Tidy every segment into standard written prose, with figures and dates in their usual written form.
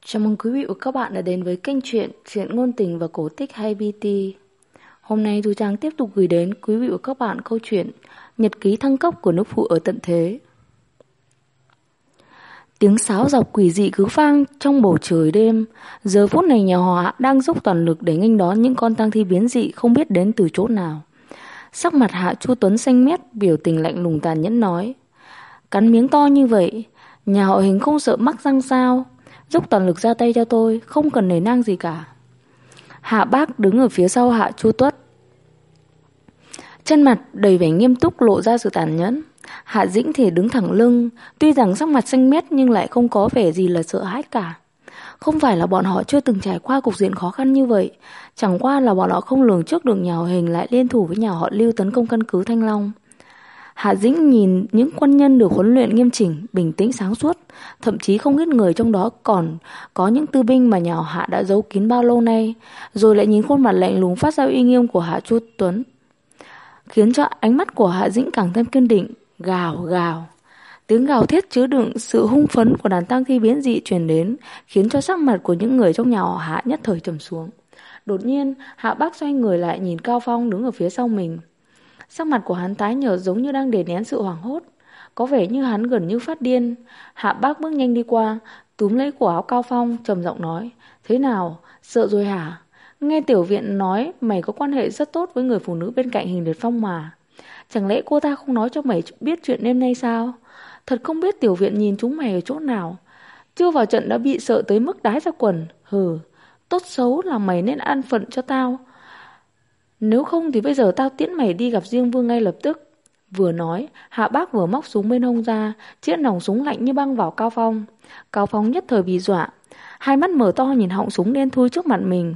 Chào mừng quý vị và các bạn đã đến với kênh truyện ngôn tình và cổ tích hay BT. Hôm nay Thu Trang tiếp tục gửi đến quý vị và các bạn câu chuyện Nhật ký thăng cấp của nước phụ ở tận thế. Tiếng sáo dọc quỷ dị cứ vang trong bầu trời đêm. Giờ phút này nhà họ Hạ đang dốc toàn lực để nghênh đón những con tang thi biến dị không biết đến từ chỗ nào. Sắc mặt Hạ Chu Tuấn xanh mét, biểu tình lạnh lùng tàn nhẫn nói: Cắn miếng to như vậy, nhà họ Hình không sợ mắc răng sao? Dốc toàn lực ra tay cho tôi, không cần nể nang gì cả. Hạ Bác đứng ở phía sau Hạ Chu Tuất, chân mặt đầy vẻ nghiêm túc lộ ra sự tàn nhẫn. Hạ Dĩnh thì đứng thẳng lưng, tuy rằng sắc mặt xanh mét nhưng lại không có vẻ gì là sợ hãi cả. Không phải là bọn họ chưa từng trải qua cục diện khó khăn như vậy, chẳng qua là bọn họ không lường trước được nhà họ Hình lại liên thủ với nhà họ Lưu tấn công căn cứ Thanh Long. Hạ Dĩnh nhìn những quân nhân được huấn luyện nghiêm chỉnh, bình tĩnh sáng suốt, thậm chí không ít người trong đó còn có những tư binh mà nhà họ Hạ đã giấu kín bao lâu nay, rồi lại nhìn khuôn mặt lạnh lùng phát ra uy nghiêm của Hạ Chu Tuấn, khiến cho ánh mắt của Hạ Dĩnh càng thêm kiên định. Gào gào, tiếng gào thét chứa đựng sự hung phấn của đàn tang thi biến dị truyền đến, khiến cho sắc mặt của những người trong nhà họ Hạ nhất thời trầm xuống. Đột nhiên, Hạ Bác xoay người lại nhìn Cao Phong đứng ở phía sau mình. Sắc mặt của hắn tái nhợt giống như đang đè nén sự hoảng hốt, có vẻ như hắn gần như phát điên. Hạ Bác bước nhanh đi qua, túm lấy cổ áo Cao Phong, trầm giọng nói: Thế nào, sợ rồi hả? Nghe Tiểu Viện nói mày có quan hệ rất tốt với người phụ nữ bên cạnh Hình Liệt Phong mà. Chẳng lẽ cô ta không nói cho mày biết chuyện đêm nay sao? Thật không biết Tiểu Viện nhìn chúng mày ở chỗ nào. Chưa vào trận đã bị sợ tới mức đái ra quần. Hừ, tốt xấu là mày nên ăn phận cho tao. Nếu không thì bây giờ tao tiễn mày đi gặp Diêm Vương ngay lập tức. Vừa nói, Hạ Bác vừa móc súng bên hông ra, chĩa nòng súng lạnh như băng vào Cao Phong. Cao Phong nhất thời bị dọa, hai mắt mở to nhìn họng súng đen thui trước mặt mình.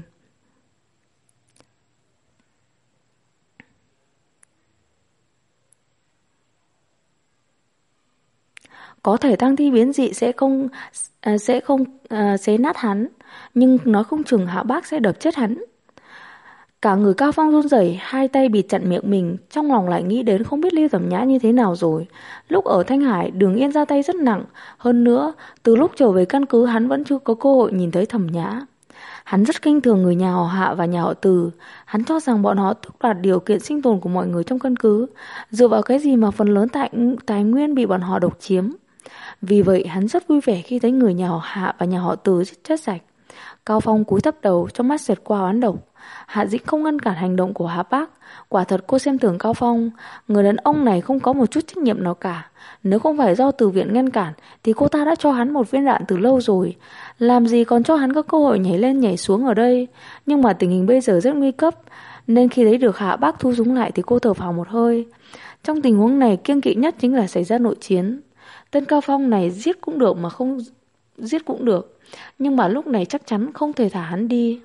Có thể tang thi biến dị sẽ không xé nát hắn, nhưng nói không chừng Hạ Bác sẽ đập chết hắn. Cả người Cao Phong run rẩy, hai tay bịt chặt miệng mình, trong lòng lại nghĩ đến không biết Lưu Tẩm Nhã như thế nào rồi. Lúc ở Thanh Hải, Đường Yên ra tay rất nặng, hơn nữa, từ lúc trở về căn cứ hắn vẫn chưa có cơ hội nhìn thấy Thẩm Nhã. Hắn rất khinh thường người nhà họ Hạ và nhà họ Từ, hắn cho rằng bọn họ tước đoạt điều kiện sinh tồn của mọi người trong căn cứ, dựa vào cái gì mà phần lớn tài nguyên bị bọn họ độc chiếm. Vì vậy, hắn rất vui vẻ khi thấy người nhà họ Hạ và nhà họ Từ chết sạch. Cao Phong cúi thấp đầu, trong mắt xẹt qua oán độc. Hạ Dĩnh không ngăn cản hành động của Hạ Bác. Quả thật cô xem thường Cao Phong. Người đàn ông này không có một chút trách nhiệm nào cả. Nếu không phải do Từ Viện ngăn cản thì cô ta đã cho hắn một viên đạn từ lâu rồi. Làm gì còn cho hắn có cơ hội nhảy lên nhảy xuống ở đây. Nhưng mà tình hình bây giờ rất nguy cấp, nên khi thấy được Hạ Bác thu súng lại thì cô thở phào một hơi. Trong tình huống này kiêng kỵ nhất chính là xảy ra nội chiến. Tên Cao Phong này giết cũng được mà không giết cũng được, nhưng mà lúc này chắc chắn không thể thả hắn đi.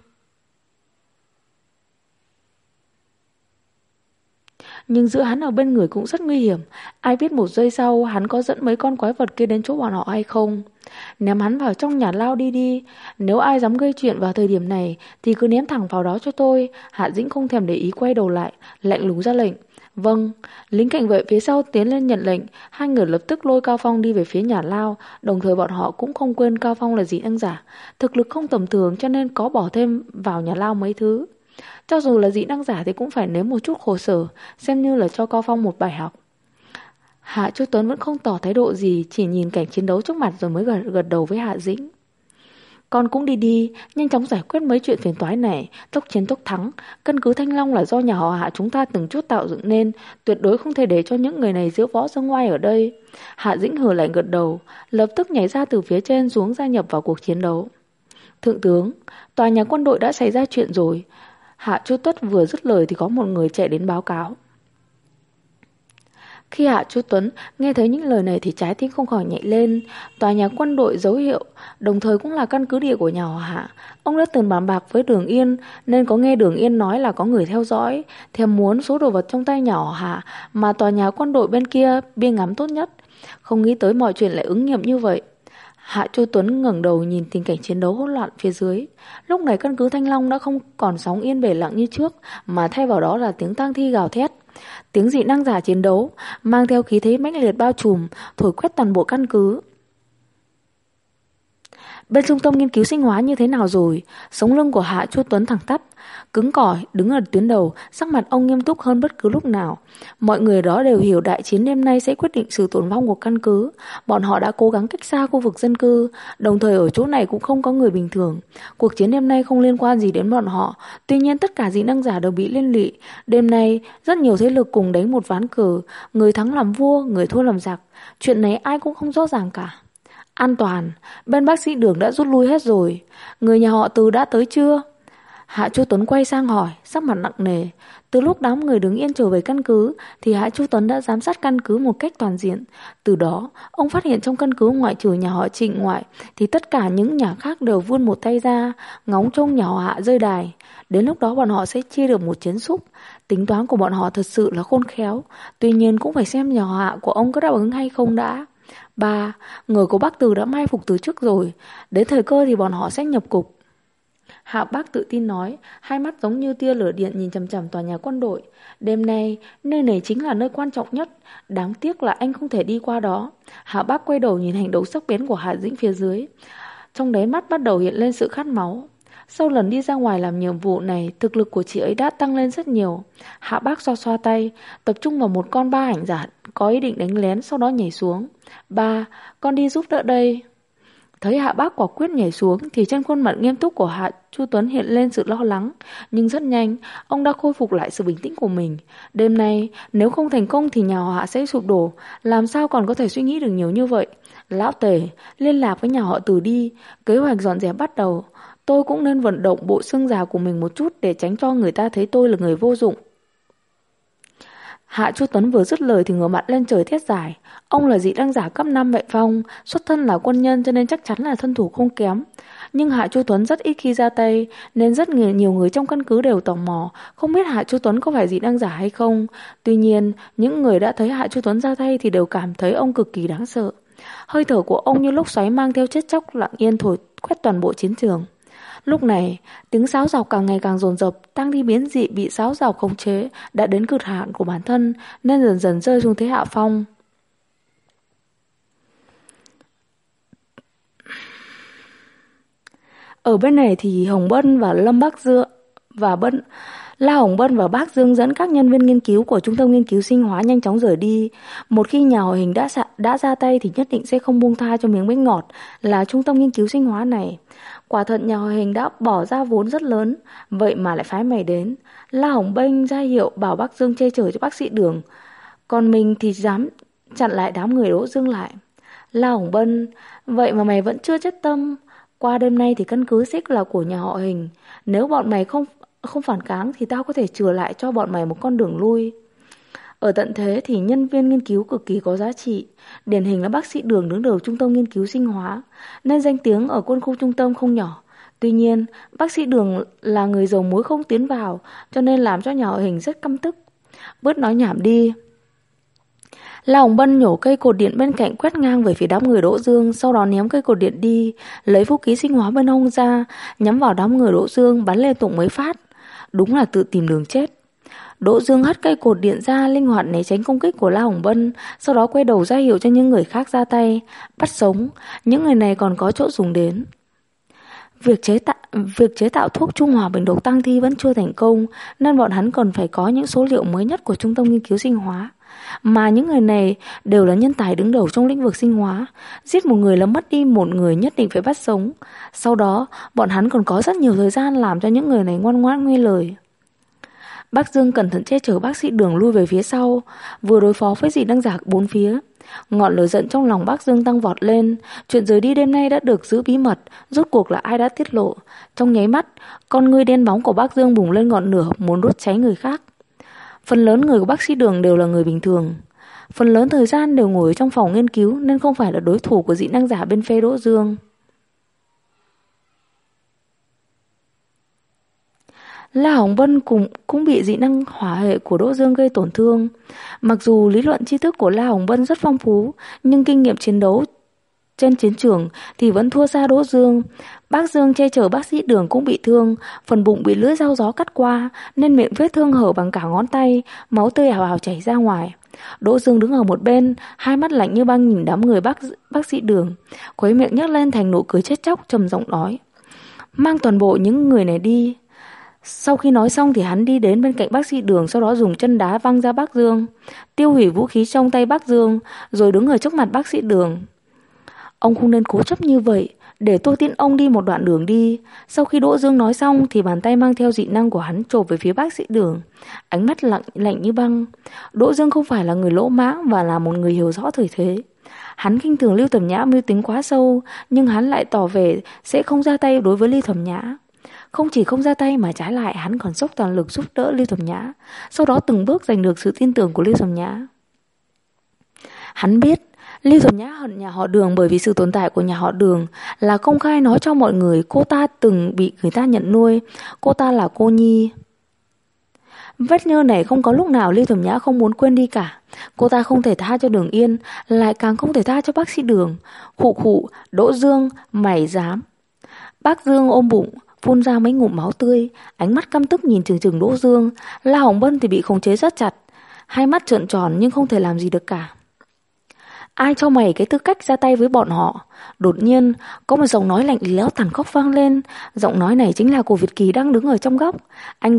Nhưng giữa hắn ở bên người cũng rất nguy hiểm. Ai biết một giây sau hắn có dẫn mấy con quái vật kia đến chỗ bọn họ hay không. Ném hắn vào trong nhà lao đi. Nếu ai dám gây chuyện vào thời điểm này thì cứ ném thẳng vào đó cho tôi. Hạ Dĩnh không thèm để ý, quay đầu lại, lạnh lùng ra lệnh. Vâng. Lính cảnh vệ phía sau tiến lên nhận lệnh. Hai người lập tức lôi Cao Phong đi về phía nhà lao. Đồng thời bọn họ cũng không quên Cao Phong là dị năng giả, thực lực không tầm thường, cho nên có bỏ thêm vào nhà lao mấy thứ. Cho dù là dị năng giả thì cũng phải nếm một chút khổ sở, xem như là cho Cao Phong một bài học. Hạ Chu Tuấn vẫn không tỏ thái độ gì, chỉ nhìn cảnh chiến đấu trước mặt rồi mới gật đầu với Hạ Dĩnh. Con cũng đi, nhanh chóng giải quyết mấy chuyện phiền toái này, tốc chiến tốc thắng. Căn cứ Thanh Long là do nhà họ Hạ chúng ta từng chút tạo dựng nên, tuyệt đối không thể để cho những người này diễu võ dương ngoai ở đây. Hạ Dĩnh hừ lạnh gật đầu, lập tức nhảy ra từ phía trên xuống gia nhập vào cuộc chiến đấu. Thượng tướng, tòa nhà quân đội đã xảy ra chuyện rồi. Hạ Chu Tuấn vừa dứt lời thì có một người chạy đến báo cáo. Khi Hạ Chu Tuấn nghe thấy những lời này thì trái tim không khỏi nhảy lên. Tòa nhà quân đội dấu hiệu, đồng thời cũng là căn cứ địa của nhà họ Hạ. Ông đã từng bàn bạc với Đường Yên, nên có nghe Đường Yên nói là có người theo dõi, thèm muốn số đồ vật trong tay nhà họ Hạ mà tòa nhà quân đội bên kia biên ngắm tốt nhất. Không nghĩ tới mọi chuyện lại ứng nghiệm như vậy. Hạ Chu Tuấn ngẩng đầu nhìn tình cảnh chiến đấu hỗn loạn phía dưới. Lúc này căn cứ Thanh Long đã không còn sóng yên bể lặng như trước, mà thay vào đó là tiếng tang thi gào thét. Tiếng dị năng giả chiến đấu mang theo khí thế mãnh liệt bao trùm, thổi quét toàn bộ căn cứ. Bên trung tâm nghiên cứu sinh hóa như thế nào rồi? Sống lưng của Hạ Chu Tuấn thẳng tắp, cứng cỏi, đứng ở tuyến đầu, sắc mặt ông nghiêm túc hơn bất cứ lúc nào. Mọi người đó đều hiểu đại chiến đêm nay sẽ quyết định sự tồn vong của căn cứ. Bọn họ đã cố gắng cách xa khu vực dân cư, đồng thời ở chỗ này cũng không có người bình thường. Cuộc chiến đêm nay không liên quan gì đến bọn họ, tuy nhiên tất cả dị năng giả đều bị liên lụy. Đêm nay, rất nhiều thế lực cùng đánh một ván cờ, người thắng làm vua, người thua làm giặc. Chuyện này ai cũng không rõ ràng cả. An toàn, bên bác sĩ Đường đã rút lui hết rồi. Người nhà họ Từ đã tới chưa? Hạ Chu Tuấn quay sang hỏi, sắc mặt nặng nề. Từ lúc đám người đứng yên trở về căn cứ thì Hạ Chu Tuấn đã giám sát căn cứ một cách toàn diện. Từ đó, ông phát hiện trong căn cứ ngoại trừ nhà họ Trịnh ngoại thì tất cả những nhà khác đều vươn một tay ra, ngóng trông nhà họ Hạ rơi đài. Đến lúc đó bọn họ sẽ chia được một chiến súp. Tính toán của bọn họ thật sự là khôn khéo. Tuy nhiên cũng phải xem nhà họ Hạ của ông có đáp ứng hay không đã. 3. Người của Bắc Từ đã mai phục từ trước rồi. Đến thời cơ thì bọn họ sẽ nhập cục. Hạ Bác tự tin nói, hai mắt giống như tia lửa điện nhìn chằm chằm tòa nhà quân đội. Đêm nay, nơi này chính là nơi quan trọng nhất. Đáng tiếc là anh không thể đi qua đó. Hạ Bác quay đầu nhìn hành động sắc bén của Hạ Dĩnh phía dưới. Trong đáy mắt bắt đầu hiện lên sự khát máu. Sau lần đi ra ngoài làm nhiệm vụ này, thực lực của chị ấy đã tăng lên rất nhiều. Hạ Bác xoa xoa tay, tập trung vào một con ba ảnh giả, có ý định đánh lén, sau đó nhảy xuống. Ba, con đi giúp đỡ đây. Thấy Hạ Bác quả quyết nhảy xuống thì trên khuôn mặt nghiêm túc của Hạ Chu Tuấn hiện lên sự lo lắng. Nhưng rất nhanh, ông đã khôi phục lại sự bình tĩnh của mình. Đêm nay, nếu không thành công thì nhà họ Hạ sẽ sụp đổ. Làm sao còn có thể suy nghĩ được nhiều như vậy? Lão Tề, liên lạc với nhà họ Từ đi. Kế hoạch dọn dẹp bắt đầu. Tôi cũng nên vận động bộ xương già của mình một chút để tránh cho người ta thấy tôi là người vô dụng. Hạ Chu Tuấn vừa dứt lời thì ngửa mặt lên trời thét giải. Ông là dị năng giả cấp 5 vệ phong, xuất thân là quân nhân cho nên chắc chắn là thân thủ không kém. Nhưng Hạ Chu Tuấn rất ít khi ra tay, nên rất nhiều người trong căn cứ đều tò mò, không biết Hạ Chu Tuấn có phải dị năng giả hay không. Tuy nhiên, những người đã thấy Hạ Chu Tuấn ra tay thì đều cảm thấy ông cực kỳ đáng sợ. Hơi thở của ông như lốc xoáy mang theo chết chóc lặng yên thổi quét toàn bộ chiến trường. Lúc này, tiếng sáo dọc càng ngày càng dồn dập, Tăng Thi biến dị bị sáo dọc khống chế đã đến cực hạn của bản thân nên dần dần rơi xuống thế hạ phong. Ở bên này thì Hồng Bân và Lâm Bắc Dương và La Hồng Bân và Bác Dương dẫn các nhân viên nghiên cứu của Trung tâm Nghiên cứu Sinh hóa nhanh chóng rời đi. Một khi nhà họ Hình đã ra tay thì nhất định sẽ không buông tha cho miếng bánh ngọt là Trung tâm Nghiên cứu Sinh hóa này. Quả thật nhà họ Hình đã bỏ ra vốn rất lớn, vậy mà lại phái mày đến. La Hồng Bân ra hiệu bảo Bác Dương che chở cho bác sĩ Đường, còn mình thì dám chặn lại đám người Đỗ Dương lại. La Hồng Bân, vậy mà mày vẫn chưa chết tâm. Qua đêm nay thì căn cứ sẽ là của nhà họ Hình. Nếu bọn mày không phản kháng thì tao có thể chừa lại cho bọn mày một con đường lui. Ở tận thế thì nhân viên nghiên cứu cực kỳ có giá trị. Điển hình là bác sĩ Đường đứng đầu Trung tâm Nghiên cứu Sinh hóa, nên danh tiếng ở quân khu trung tâm không nhỏ. Tuy nhiên, bác sĩ Đường là người dầu muối không tiến vào, cho nên làm cho nhà họ Hình rất căm tức. Bớt nói nhảm đi. La Hồng Bân nhổ cây cột điện bên cạnh quét ngang về phía đám người Đỗ Dương, sau đó ném cây cột điện đi, lấy vũ khí sinh hóa bên hông ra, nhắm vào đám người Đỗ Dương bắn liên tục mấy phát. Đúng là tự tìm đường chết. Đỗ Dương hất cây cột điện ra, linh hoạt né tránh công kích của La Hồng Bân, sau đó quay đầu ra hiệu cho những người khác ra tay, bắt sống. Những người này còn có chỗ dùng đến. Việc chế tạo thuốc trung hòa bệnh độc tăng thi vẫn chưa thành công, nên bọn hắn còn phải có những số liệu mới nhất của Trung tâm Nghiên cứu Sinh hóa. Mà những người này đều là nhân tài đứng đầu trong lĩnh vực sinh hóa. Giết một người là mất đi một người, nhất định phải bắt sống. Sau đó, bọn hắn còn có rất nhiều thời gian làm cho những người này ngoan ngoãn nghe lời. Bác Dương cẩn thận che chở bác sĩ Đường lui về phía sau, vừa đối phó với dị năng giả bốn phía. Ngọn lửa giận trong lòng bác Dương tăng vọt lên. Chuyện rời đi đêm nay đã được giữ bí mật, rốt cuộc là ai đã tiết lộ. Trong nháy mắt, con ngươi đen bóng của bác Dương bùng lên ngọn lửa, muốn đốt cháy người khác. Phần lớn người của bác sĩ Đường đều là người bình thường. Phần lớn thời gian đều ngồi trong phòng nghiên cứu nên không phải là đối thủ của dị năng giả bên phe Đỗ Dương. La Hồng Vân cũng bị dị năng hỏa hệ của Đỗ Dương gây tổn thương. Mặc dù lý luận tri thức của La Hồng Vân rất phong phú, nhưng kinh nghiệm chiến đấu trên chiến trường thì vẫn thua xa Đỗ Dương. Bác Dương che chở bác sĩ Đường cũng bị thương, phần bụng bị lưỡi dao gió cắt qua nên miệng vết thương hở bằng cả ngón tay, máu tươi ào ào chảy ra ngoài. Đỗ Dương đứng ở một bên, hai mắt lạnh như băng nhìn đám người bác sĩ Đường, khóe miệng nhếch lên thành nụ cười chết chóc, trầm giọng nói: "Mang toàn bộ những người này đi." Sau khi nói xong thì hắn đi đến bên cạnh bác sĩ Đường, sau đó dùng chân đá văng ra bác Dương, tiêu hủy vũ khí trong tay bác Dương, rồi đứng ở trước mặt bác sĩ Đường. "Ông không nên cố chấp như vậy, để tôi tiễn ông đi một đoạn đường đi." Sau khi Đỗ Dương nói xong thì bàn tay mang theo dị năng của hắn chộp về phía bác sĩ Đường, ánh mắt lạnh như băng. Đỗ Dương không phải là người lỗ mãng và là một người hiểu rõ thời thế. Hắn khinh thường Lưu Thẩm Nhã mưu tính quá sâu, nhưng hắn lại tỏ vẻ sẽ không ra tay đối với Lưu Thẩm Nhã. Không chỉ không ra tay mà trái lại hắn còn dốc toàn lực giúp đỡ Lưu Thẩm Nhã, sau đó từng bước giành được sự tin tưởng của Lưu Thẩm Nhã. Hắn biết Lưu Thẩm Nhã hận nhà họ Đường bởi vì sự tồn tại của nhà họ Đường là công khai nói cho mọi người cô ta từng bị người ta nhận nuôi, cô ta là cô nhi. Vết nhơ này không có lúc nào Lưu Thẩm Nhã không muốn quên đi cả. Cô ta không thể tha cho Đường Yên, lại càng không thể tha cho bác sĩ Đường. Khụ khụ, Đỗ Dương, mày dám. Bác Dương ôm bụng, phun ra mấy ngụm máu tươi, ánh mắt căm tức nhìn chừng chừng Đỗ Dương. La Hồng Bân thì bị khống chế rất chặt, hai mắt trợn tròn nhưng không thể làm gì được cả. "Ai cho mày cái tư cách ra tay với bọn họ?" Đột nhiên có một giọng nói lạnh lẽo tàn khốc vang lên. Giọng nói này chính là của Việt Kỳ đang đứng ở trong góc. Anh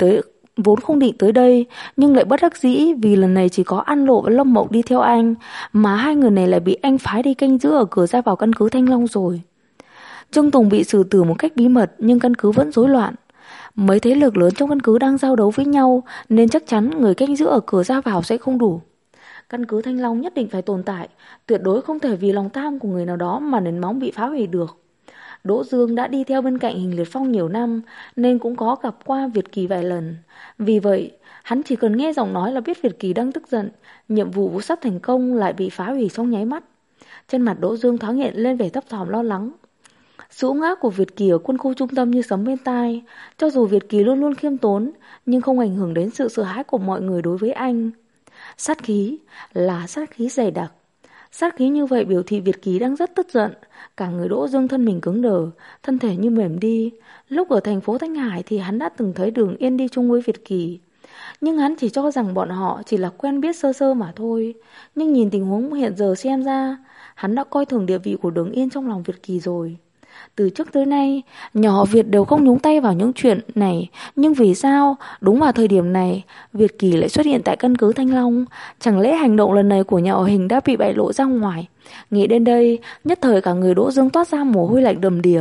vốn không định tới đây, nhưng lại bất đắc dĩ vì lần này chỉ có An Lộ và Lâm Mộng đi theo anh, mà hai người này lại bị anh phái đi canh giữ ở cửa ra vào căn cứ Thanh Long rồi. Trương Tùng bị xử tử một cách bí mật, nhưng căn cứ vẫn rối loạn. Mấy thế lực lớn trong căn cứ đang giao đấu với nhau, nên chắc chắn người canh giữ ở cửa ra vào sẽ không đủ. Căn cứ Thanh Long nhất định phải tồn tại, tuyệt đối không thể vì lòng tham của người nào đó mà nền móng bị phá hủy được. Đỗ Dương đã đi theo bên cạnh Hình Liệt Phong nhiều năm, nên cũng có gặp qua Việt Kỳ vài lần. Vì vậy, hắn chỉ cần nghe giọng nói là biết Việt Kỳ đang tức giận, nhiệm vụ sắp thành công lại bị phá hủy trong nháy mắt. Trên mặt Đỗ Dương thoáng hiện lên vẻ thấp thỏm lo lắng. Sự ung ác của Việt Kỳ ở quân khu trung tâm như sấm bên tai. Cho dù Việt Kỳ luôn luôn khiêm tốn, nhưng không ảnh hưởng đến sự sợ hãi của mọi người đối với anh. Sát khí là sát khí dày đặc. Sát khí như vậy biểu thị Việt Kỳ đang rất tức giận. Cả người Đỗ Dương thân mình cứng đờ, thân thể như mềm đi. Lúc ở thành phố Thanh Hải thì hắn đã từng thấy Đường Yên đi chung với Việt Kỳ, nhưng hắn chỉ cho rằng bọn họ chỉ là quen biết sơ sơ mà thôi. Nhưng nhìn tình huống hiện giờ xem ra, hắn đã coi thường địa vị của Đường Yên trong lòng Việt Kỳ rồi. Từ trước tới nay, nhà họ Việt đều không nhúng tay vào những chuyện này, nhưng vì sao đúng vào thời điểm này Việt Kỳ lại xuất hiện tại căn cứ Thanh Long? Chẳng lẽ hành động lần này của nhà họ Hình đã bị bại lộ ra ngoài? Nghĩ đến đây, nhất thời cả người Đỗ Dương toát ra mồ hôi lạnh đầm đìa.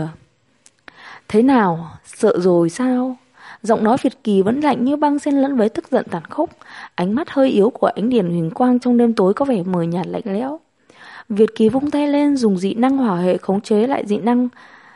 "Thế nào, sợ rồi sao?" Giọng nói Việt Kỳ vẫn lạnh như băng xen lẫn với tức giận tàn khốc. Ánh mắt hơi yếu của ánh đèn huỳnh quang trong đêm tối có vẻ mờ nhạt lạnh lẽo. Việt Kỳ vung tay lên, dùng dị năng hỏa hệ khống chế lại dị năng,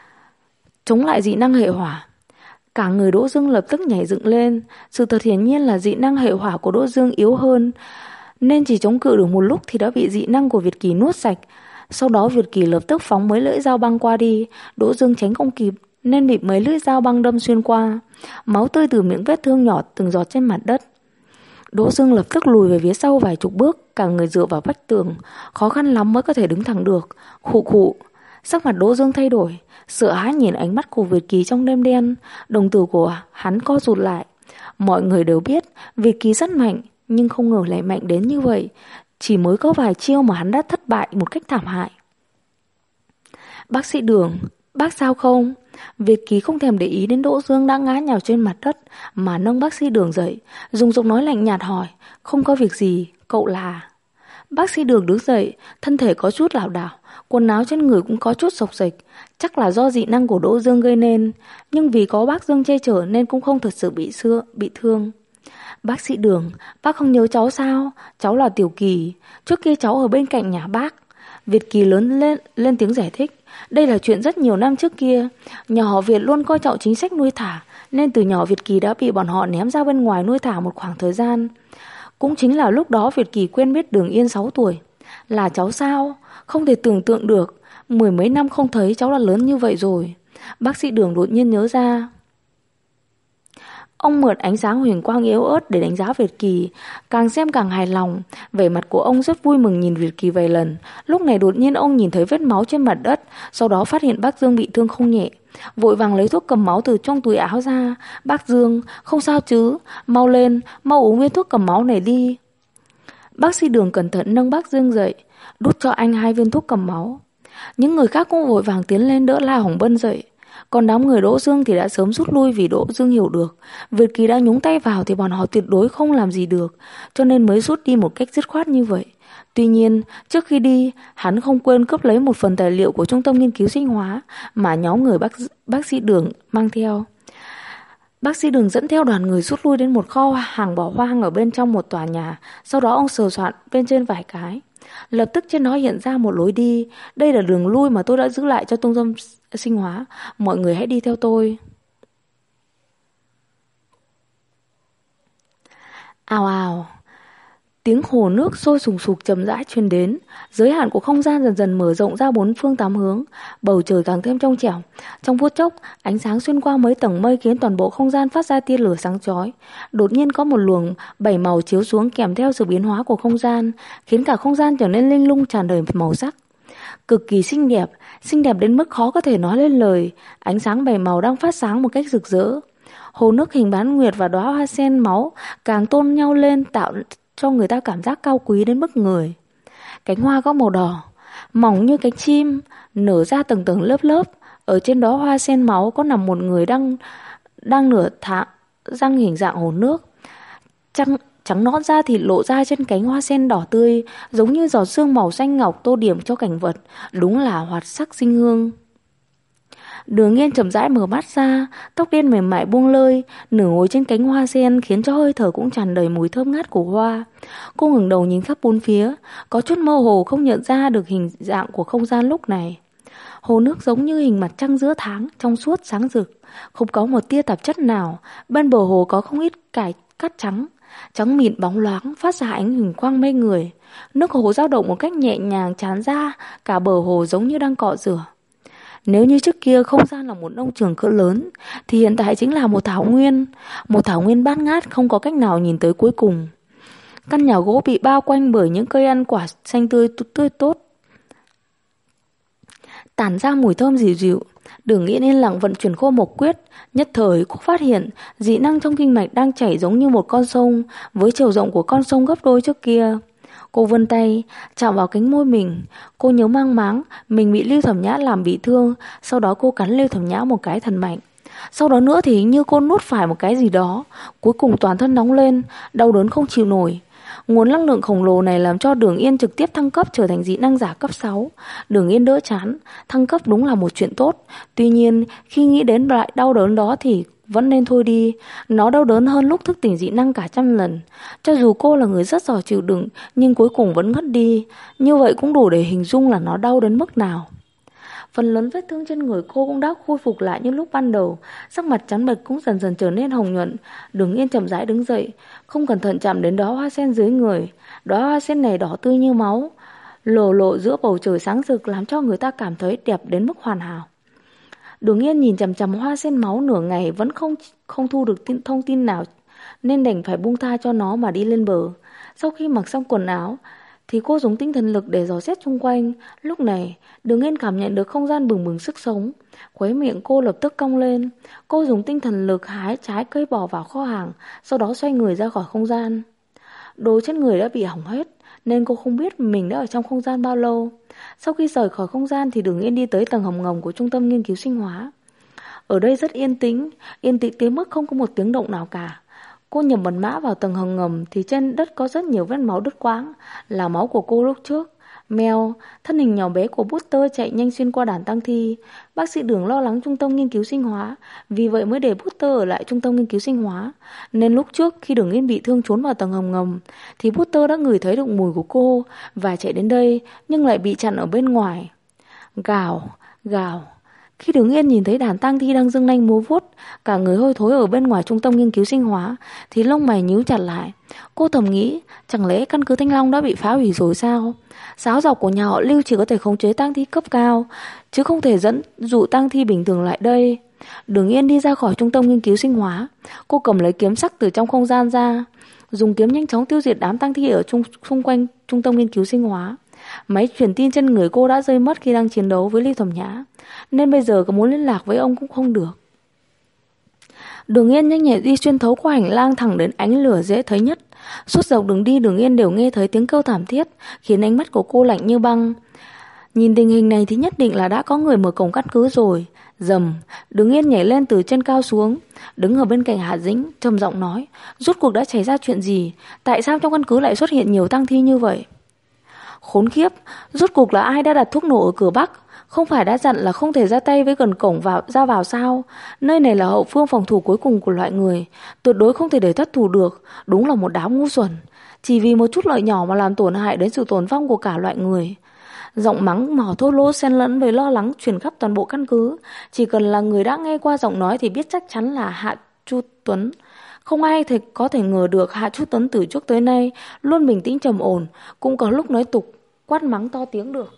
chống lại dị năng hệ hỏa. Cả người Đỗ Dương lập tức nhảy dựng lên. Sự thật hiển nhiên là dị năng hệ hỏa của Đỗ Dương yếu hơn, nên chỉ chống cự được một lúc thì đã bị dị năng của Việt Kỳ nuốt sạch. Sau đó Việt Kỳ lập tức phóng mấy lưỡi dao băng qua đi. Đỗ Dương tránh không kịp nên bị mấy lưỡi dao băng đâm xuyên qua. Máu tươi từ miệng vết thương nhỏ từng giọt trên mặt đất. Đỗ Dương lập tức lùi về phía sau vài chục bước, cả người dựa vào vách tường, khó khăn lắm mới có thể đứng thẳng được. Khụ khụ. Sắc mặt Đỗ Dương thay đổi, sợ hãi nhìn ánh mắt của Việt Kỳ trong đêm đen. Đồng tử của hắn co rụt lại. Mọi người đều biết Việt Kỳ rất mạnh, nhưng không ngờ lại mạnh đến như vậy. Chỉ mới có vài chiêu mà hắn đã thất bại một cách thảm hại. "Bác sĩ Đường, bác sao không?" Việt Kỳ không thèm để ý đến Đỗ Dương đã ngã nhào trên mặt đất, mà nâng bác sĩ Đường dậy, dùng giọng nói lạnh nhạt hỏi: "Không có việc gì, cậu là?" Bác sĩ Đường đứng dậy, thân thể có chút lảo đảo, quần áo trên người cũng có chút xộc xệch, chắc là do dị năng của Đỗ Dương gây nên, nhưng vì có bác Dương che chở nên cũng không thật sự bị thương. "Bác sĩ Đường, bác không nhớ cháu sao? Cháu là Tiểu Kỳ, trước kia cháu ở bên cạnh nhà bác." Việt Kỳ lớn lên tiếng giải thích. Đây là chuyện rất nhiều năm trước kia. Nhà họ Việt luôn coi trọng chính sách nuôi thả, nên từ nhỏ Việt Kỳ đã bị bọn họ ném ra bên ngoài nuôi thả một khoảng thời gian. Cũng chính là lúc đó Việt Kỳ quen biết Đường Yên 6 tuổi. "Là cháu sao? Không thể tưởng tượng được. Mười mấy năm không thấy cháu là lớn như vậy rồi." Bác sĩ Đường đột nhiên nhớ ra. Ông mượn ánh sáng huỳnh quang yếu ớt để đánh giá Việt Kỳ, càng xem càng hài lòng. Vẻ mặt của ông rất vui mừng nhìn Việt Kỳ vài lần. Lúc này đột nhiên ông nhìn thấy vết máu trên mặt đất, sau đó phát hiện bác Dương bị thương không nhẹ, vội vàng lấy thuốc cầm máu từ trong túi áo ra. "Bác Dương, không sao chứ? Mau lên, mau uống viên thuốc cầm máu này đi." Bác sĩ Đường cẩn thận nâng bác Dương dậy, đút cho anh 2 viên thuốc cầm máu. Những người khác cũng vội vàng tiến lên đỡ La Hồng Bân dậy. Còn đám người Đỗ Dương thì đã sớm rút lui, vì Đỗ Dương hiểu được Việt Kỳ đã nhúng tay vào thì bọn họ tuyệt đối không làm gì được, cho nên mới rút đi một cách dứt khoát như vậy. Tuy nhiên, trước khi đi, hắn không quên cướp lấy một phần tài liệu của Trung tâm Nghiên cứu Sinh hóa mà nhóm người bác sĩ Đường mang theo. Bác sĩ Đường dẫn theo đoàn người rút lui đến một kho hàng bỏ hoang ở bên trong một tòa nhà. Sau đó ông sờ soạn bên trên vài cái. Lập tức trên đó hiện ra một lối đi. Đây là đường lui mà tôi đã giữ lại cho trung tâm sinh hóa. Mọi người hãy đi theo tôi. Ào ào. Tiếng hồ nước sôi sùng sục chậm rãi truyền đến. Giới hạn của không gian dần dần mở rộng ra 4 phương 8 hướng. Bầu trời càng thêm trong trẻo. Trong phút chốc, ánh sáng xuyên qua mấy tầng mây khiến toàn bộ không gian phát ra tia lửa sáng chói. Đột nhiên có một luồng 7 màu chiếu xuống kèm theo sự biến hóa của không gian, khiến cả không gian trở nên linh lung tràn đầy màu sắc. Cực kỳ xinh đẹp đến mức khó có thể nói lên lời. Ánh sáng 7 màu đang phát sáng một cách rực rỡ. Hồ nước hình bán nguyệt và đóa hoa sen máu càng tôn nhau lên, tạo cho người ta cảm giác cao quý đến mức người. Cánh hoa có màu đỏ, mỏng như cánh chim, nở ra tầng tầng lớp lớp. Ở trên đó hoa sen máu có nằm một người đang nửa thạng răng hình dạng hồ nước. Trắng nõn da thịt lộ ra trên cánh hoa sen đỏ tươi, giống như giọt sương màu xanh ngọc tô điểm cho cảnh vật. Đúng là hoạt sắc sinh hương. Đường Nghiên chậm rãi mở mắt ra, tóc đen mềm mại buông lơi, nửa ngồi trên cánh hoa sen khiến cho hơi thở cũng tràn đầy mùi thơm ngát của hoa. Cô ngẩng đầu nhìn khắp bốn phía, có chút mơ hồ không nhận ra được hình dạng của không gian lúc này. Hồ nước giống như hình mặt trăng giữa tháng, trong suốt sáng rực, không có một tia tạp chất nào. Bên bờ hồ có không ít cát trắng mịn bóng loáng, phát ra ánh huỳnh quang mê người. Nước hồ dao động một cách nhẹ nhàng tràn ra, cả bờ hồ giống như đang cọ rửa. Nếu như trước kia không gian là một nông trường cỡ lớn, thì hiện tại chính là một thảo nguyên bát ngát không có cách nào nhìn tới cuối cùng. Căn nhà gỗ bị bao quanh bởi những cây ăn quả xanh tươi tốt, tản ra mùi thơm dịu dịu. Đường Nghiên yên lặng vận chuyển Khô Mộc Quyết. Nhất thời cô phát hiện dị năng trong kinh mạch đang chảy giống như một con sông, với chiều rộng của con sông gấp đôi trước kia. Cô vươn tay chạm vào cánh môi mình. Cô nhớ mang máng mình bị Lưu Thẩm Nhã làm bị thương. Sau đó cô cắn Lưu Thẩm Nhã một cái thật mạnh. Sau đó nữa thì hình như cô nuốt phải một cái gì đó. Cuối cùng toàn thân nóng lên, đau đớn không chịu nổi. Nguồn năng lượng khổng lồ này làm cho Đường Yên trực tiếp thăng cấp trở thành dị năng giả cấp 6. Đường Yên đỡ chán, thăng cấp đúng là một chuyện tốt. Tuy nhiên, khi nghĩ đến loại đau đớn đó thì vẫn nên thôi đi. Nó đau đớn hơn lúc thức tỉnh dị năng cả trăm lần. Cho dù cô là người rất giỏi chịu đựng, nhưng cuối cùng vẫn ngất đi. Như vậy cũng đủ để hình dung là nó đau đến mức nào. Phần lớn vết thương trên người cô cũng đã khôi phục lại như lúc ban đầu. Sắc mặt trắng bệch cũng dần dần trở nên hồng nhuận. Đường Yên chậm rãi đứng dậy, không cẩn thận chạm đến đóa hoa sen dưới người. Đóa hoa sen này đỏ tươi như máu, lộ giữa bầu trời sáng rực, làm cho người ta cảm thấy đẹp đến mức hoàn hảo. Đường Yên nhìn chằm chằm hoa sen máu nửa ngày vẫn không thu được thông tin nào, nên đành phải buông tha cho nó mà đi lên bờ. Sau khi mặc xong quần áo thì cô dùng tinh thần lực để dò xét xung quanh. Lúc này, Đường Yên cảm nhận được không gian bừng bừng sức sống. Khóe miệng cô lập tức cong lên. Cô dùng tinh thần lực hái trái cây bỏ vào kho hàng, sau đó xoay người ra khỏi không gian. Đồ trên người đã bị hỏng hết, nên cô không biết mình đã ở trong không gian bao lâu. Sau khi rời khỏi không gian thì Đường Yên đi tới tầng hầm ngầm của Trung tâm Nghiên cứu Sinh hóa. Ở đây rất yên tĩnh tới mức không có một tiếng động nào cả. Cô nhập mật mã vào tầng hầm ngầm thì trên đất có rất nhiều vết máu đứt quãng, là máu của cô lúc trước. Mèo, thân hình nhỏ bé của Buster chạy nhanh xuyên qua đàn tang thi. Bác sĩ Đường lo lắng Trung tâm Nghiên cứu Sinh hóa, vì vậy mới để Buster ở lại Trung tâm Nghiên cứu Sinh hóa. Nên lúc trước khi Đường Yên bị thương trốn vào tầng hầm ngầm thì Buster đã ngửi thấy được mùi của cô và chạy đến đây, nhưng lại bị chặn ở bên ngoài. Gào, gào. Khi Đường Yên nhìn thấy đàn tang thi đang giương nanh múa vuốt, cả người hôi thối ở bên ngoài Trung tâm Nghiên cứu Sinh hóa, thì lông mày nhíu chặt lại. Cô thầm nghĩ, chẳng lẽ căn cứ Thanh Long đã bị phá hủy rồi sao? Giáo dọc của nhà họ Lưu chỉ có thể khống chế tang thi cấp cao, chứ không thể dẫn dụ tang thi bình thường lại đây. Đường Yên đi ra khỏi Trung tâm Nghiên cứu Sinh hóa. Cô cầm lấy kiếm sắc từ trong không gian ra, dùng kiếm nhanh chóng tiêu diệt đám tang thi ở xung quanh Trung tâm Nghiên cứu Sinh hóa. Máy truyền tin trên người cô đã rơi mất khi đang chiến đấu với Lưu Thẩm Nhã, nên bây giờ có muốn liên lạc với ông cũng không được. Đường Yên nhanh nhẹn đi xuyên thấu qua hành lang thẳng đến ánh lửa dễ thấy nhất. Suốt dọc đường đi, Đường Yên đều nghe thấy tiếng kêu thảm thiết, khiến ánh mắt của cô lạnh như băng. Nhìn tình hình này thì nhất định là đã có người mở cổng căn cứ rồi. Rầm, Đường Yên nhảy lên từ trên cao xuống, đứng ở bên cạnh Hạ Dĩnh, trầm giọng nói: rốt cuộc đã xảy ra chuyện gì? Tại sao trong căn cứ lại xuất hiện nhiều tang thi như vậy? Khốn kiếp, rốt cuộc là ai đã đặt thuốc nổ ở cửa Bắc? Không phải đã dặn là không thể ra tay với gần cổng ra vào sao? Nơi này là hậu phương phòng thủ cuối cùng của loại người, tuyệt đối không thể để thất thủ được. Đúng là một đám ngu xuẩn, chỉ vì một chút lợi nhỏ mà làm tổn hại đến sự tồn vong của cả loại người. Giọng mắng mỏ thô lỗ xen lẫn với lo lắng truyền khắp toàn bộ căn cứ. Chỉ cần là người đã nghe qua giọng nói thì biết chắc chắn là Hạ Chu Tuấn. Không ai có thể ngờ được Hạ Chu Tuấn từ trước tới nay luôn bình tĩnh trầm ổn, cũng có lúc nói tục, quát mắng to tiếng được.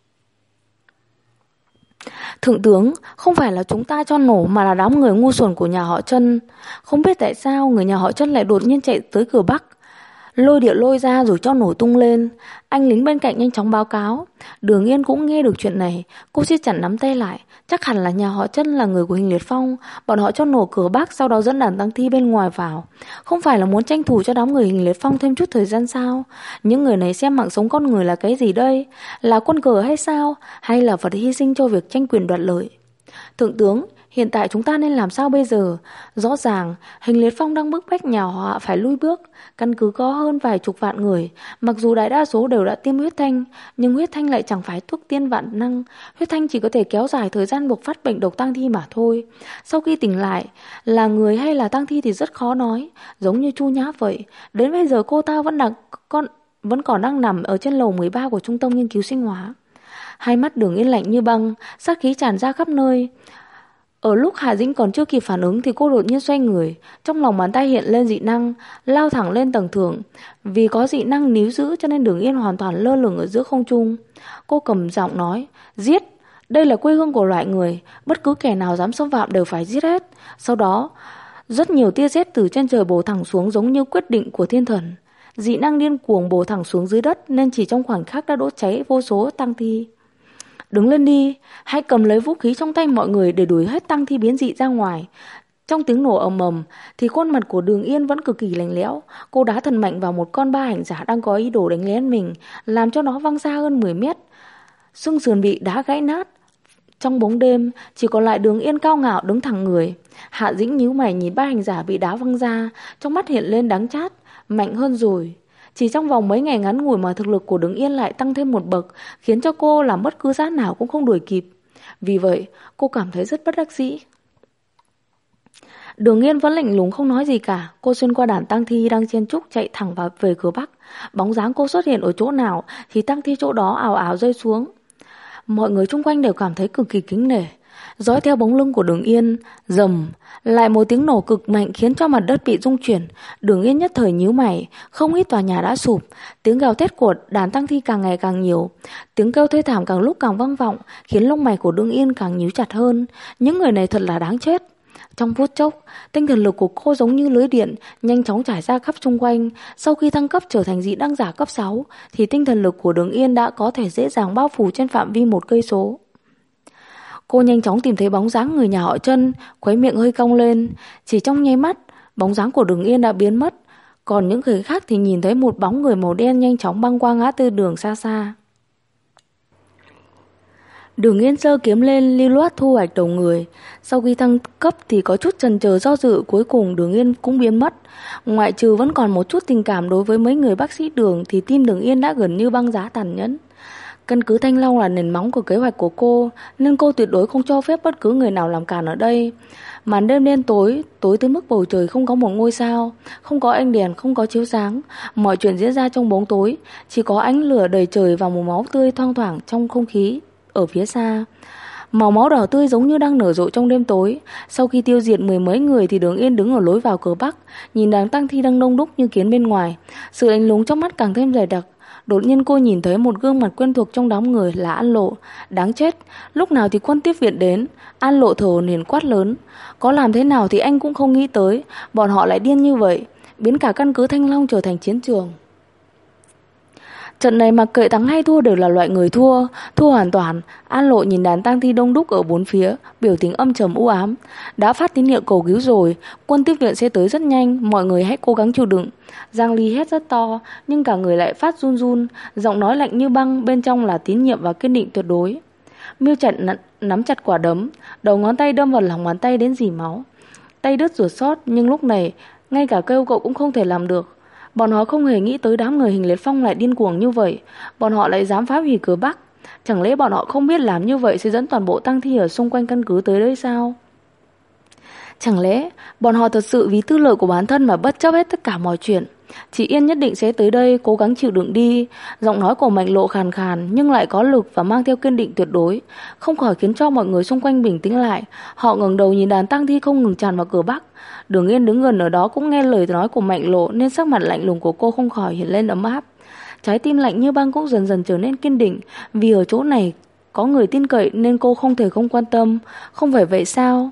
Thượng tướng, không phải là chúng ta cho nổ mà là đám người ngu xuẩn của nhà họ Trân. Không biết tại sao người nhà họ Trân lại đột nhiên chạy tới cửa Bắc, lôi điện lôi ra rồi cho nổ tung lên. Anh lính bên cạnh nhanh chóng báo cáo. Đường Yên cũng nghe được chuyện này, cô siết chặt nắm tay lại. Chắc hẳn là nhà họ Trân là người của Hình Liệt Phong, bọn họ cho nổ cửa Bắc, sau đó dẫn đàn tang thi bên ngoài vào. Không phải là muốn tranh thủ cho đám người Hình Liệt Phong thêm chút thời gian sao? Những người này xem mạng sống con người là cái gì đây? Là quân cờ hay sao? Hay là vật hy sinh cho việc tranh quyền đoạt lợi? Thượng tướng, hiện tại chúng ta nên làm sao bây giờ? Rõ ràng Hình Liệt Phong đang bức bách nhà họ phải lui bước. Căn cứ có hơn vài chục vạn người, mặc dù đại đa số đều đã tiêm huyết thanh, nhưng huyết thanh lại chẳng phải thuốc tiên vạn năng. Huyết thanh chỉ có thể kéo dài thời gian bộc phát bệnh độc tang thi mà thôi. Sau khi tỉnh lại, là người hay là tang thi thì rất khó nói. Giống như Chu Nhã vậy, đến bây giờ cô ta vẫn còn đang nằm ở trên lầu 13 của trung tâm nghiên cứu sinh hóa. Hai mắt Đường Yên lạnh như băng, sát khí tràn ra khắp nơi. Ở lúc Hà Dĩnh còn chưa kịp phản ứng thì cô đột nhiên xoay người, trong lòng bàn tay hiện lên dị năng, lao thẳng lên tầng thượng. Vì có dị năng níu giữ cho nên Đường Yên hoàn toàn lơ lửng ở giữa không trung. Cô cầm giọng nói: giết! Đây là quê hương của loại người, bất cứ kẻ nào dám xâm phạm đều phải giết hết. Sau đó, rất nhiều tia sét từ trên trời bổ thẳng xuống giống như quyết định của thiên thần. Dị năng điên cuồng bổ thẳng xuống dưới đất nên chỉ trong khoảnh khắc đã đốt cháy vô số tang thi. Đứng lên đi, hãy cầm lấy vũ khí trong tay mọi người để đuổi hết tang thi biến dị ra ngoài. Trong tiếng nổ ầm ầm thì khuôn mặt của Đường Yên vẫn cực kỳ lạnh lẽo. Cô đá thật mạnh vào một con ba hành giả đang có ý đồ đánh lén mình, làm cho nó văng xa hơn 10 mét. Xương sườn bị đá gãy nát. Trong bóng đêm chỉ còn lại Đường Yên cao ngạo đứng thẳng người. Hạ Dĩnh nhíu mày nhìn ba hành giả bị đá văng ra, trong mắt hiện lên đắng chát. Mạnh hơn rồi. Chỉ trong vòng mấy ngày ngắn ngủi mà thực lực của Đường Yên lại tăng thêm một bậc, khiến cho cô làm bất cứ giá nào cũng không đuổi kịp. Vì vậy cô cảm thấy rất bất đắc dĩ. Đường Yên vẫn lạnh lùng không nói gì cả. Cô xuyên qua đàn tang thi đang chen chúc chạy thẳng về cửa Bắc. Bóng dáng cô xuất hiện ở chỗ nào thì tang thi chỗ đó ào ào rơi xuống. Mọi người xung quanh đều cảm thấy cực kỳ kính nể. Dõi theo bóng lưng của Đường Yên, rầm, lại một tiếng nổ cực mạnh khiến cho mặt đất bị rung chuyển. Đường Yên nhất thời nhíu mày, không ít tòa nhà đã sụp. Tiếng gào thét của đàn tang thi càng ngày càng nhiều, tiếng kêu thê thảm càng lúc càng vang vọng, khiến lông mày của Đường Yên càng nhíu chặt hơn. Những người này thật là đáng chết. Trong phút chốc, tinh thần lực của cô giống như lưới điện, nhanh chóng trải ra khắp xung quanh. Sau khi thăng cấp trở thành dị năng giả cấp 6, thì tinh thần lực của Đường Yên đã có thể dễ dàng bao phủ trên phạm vi 1 cây số. Cô nhanh chóng tìm thấy bóng dáng người nhà họ Trân, khóe miệng hơi cong lên. Chỉ trong nháy mắt, bóng dáng của Đường Yên đã biến mất. Còn những người khác thì nhìn thấy một bóng người màu đen nhanh chóng băng qua ngã tư đường xa xa. Đường Yên giơ kiếm lên lưu loát thu hoạch đầu người. Sau khi thăng cấp thì có chút chần chờ do dự, cuối cùng Đường Yên cũng biến mất. Ngoại trừ vẫn còn một chút tình cảm đối với mấy người bác sĩ Đường thì tim Đường Yên đã gần như băng giá tàn nhẫn. Căn cứ Thanh Long là nền móng của kế hoạch của cô, nên cô tuyệt đối không cho phép bất cứ người nào làm cản ở đây. Màn đêm đen tối, tối tới mức bầu trời không có một ngôi sao, không có ánh đèn, không có chiếu sáng. Mọi chuyện diễn ra trong bóng tối, chỉ có ánh lửa đầy trời và màu máu tươi thoang thoảng trong không khí ở phía xa. Màu máu đỏ tươi giống như đang nở rộ trong đêm tối. Sau khi tiêu diệt 10 mấy người thì Đường Yên đứng ở lối vào cửa Bắc, nhìn đám tang thi đang đông đúc như kiến bên ngoài. Sự đánh lúng trong mắt càng thêm dày đặc. Đột nhiên cô nhìn thấy một gương mặt quen thuộc trong đám người là An Lộ. Đáng chết, lúc nào thì quân tiếp viện đến. An Lộ thở hổn hển quát lớn. Có làm thế nào thì anh cũng không nghĩ tới, bọn họ lại điên như vậy, biến cả căn cứ Thanh Long trở thành chiến trường. Trận này mặc kệ thắng hay thua đều là loại người thua, thua hoàn toàn. An Lộ nhìn đàn tang thi đông đúc ở bốn phía, biểu tình âm trầm u ám. Đã phát tín hiệu cầu cứu rồi, quân tiếp viện sẽ tới rất nhanh, mọi người hãy cố gắng chịu đựng. Giang Ly hét rất to, nhưng cả người lại phát run run, giọng nói lạnh như băng, bên trong là tín nhiệm và kiên định tuyệt đối. Miêu Trạch nắm chặt quả đấm, đầu ngón tay đâm vào lòng bàn tay đến rỉ máu. Tay đứt ruột xót, nhưng lúc này ngay cả kêu cậu cũng không thể làm được. Bọn họ không hề nghĩ tới đám người Hình Liệt Phong lại điên cuồng như vậy. Bọn họ lại dám phá hủy cửa Bắc. Chẳng lẽ bọn họ không biết làm như vậy sẽ dẫn toàn bộ tang thi ở xung quanh căn cứ tới đây sao? Chẳng lẽ bọn họ thật sự vì tư lợi của bản thân mà bất chấp hết tất cả mọi chuyện? Chị Yên nhất định sẽ tới đây, cố gắng chịu đựng đi. Giọng nói của Mạnh Lộ khàn khàn nhưng lại có lực và mang theo kiên định tuyệt đối, không khỏi khiến cho mọi người xung quanh bình tĩnh lại. Họ ngẩng đầu nhìn đàn tang thi không ngừng tràn vào cửa Bắc. Đường Yên đứng gần ở đó cũng nghe lời nói của Mạnh Lộ, nên sắc mặt lạnh lùng của cô không khỏi hiện lên ấm áp. Trái tim lạnh như băng cũng dần dần trở nên kiên định, vì ở chỗ này có người tin cậy nên cô không thể không quan tâm. Không phải vậy sao?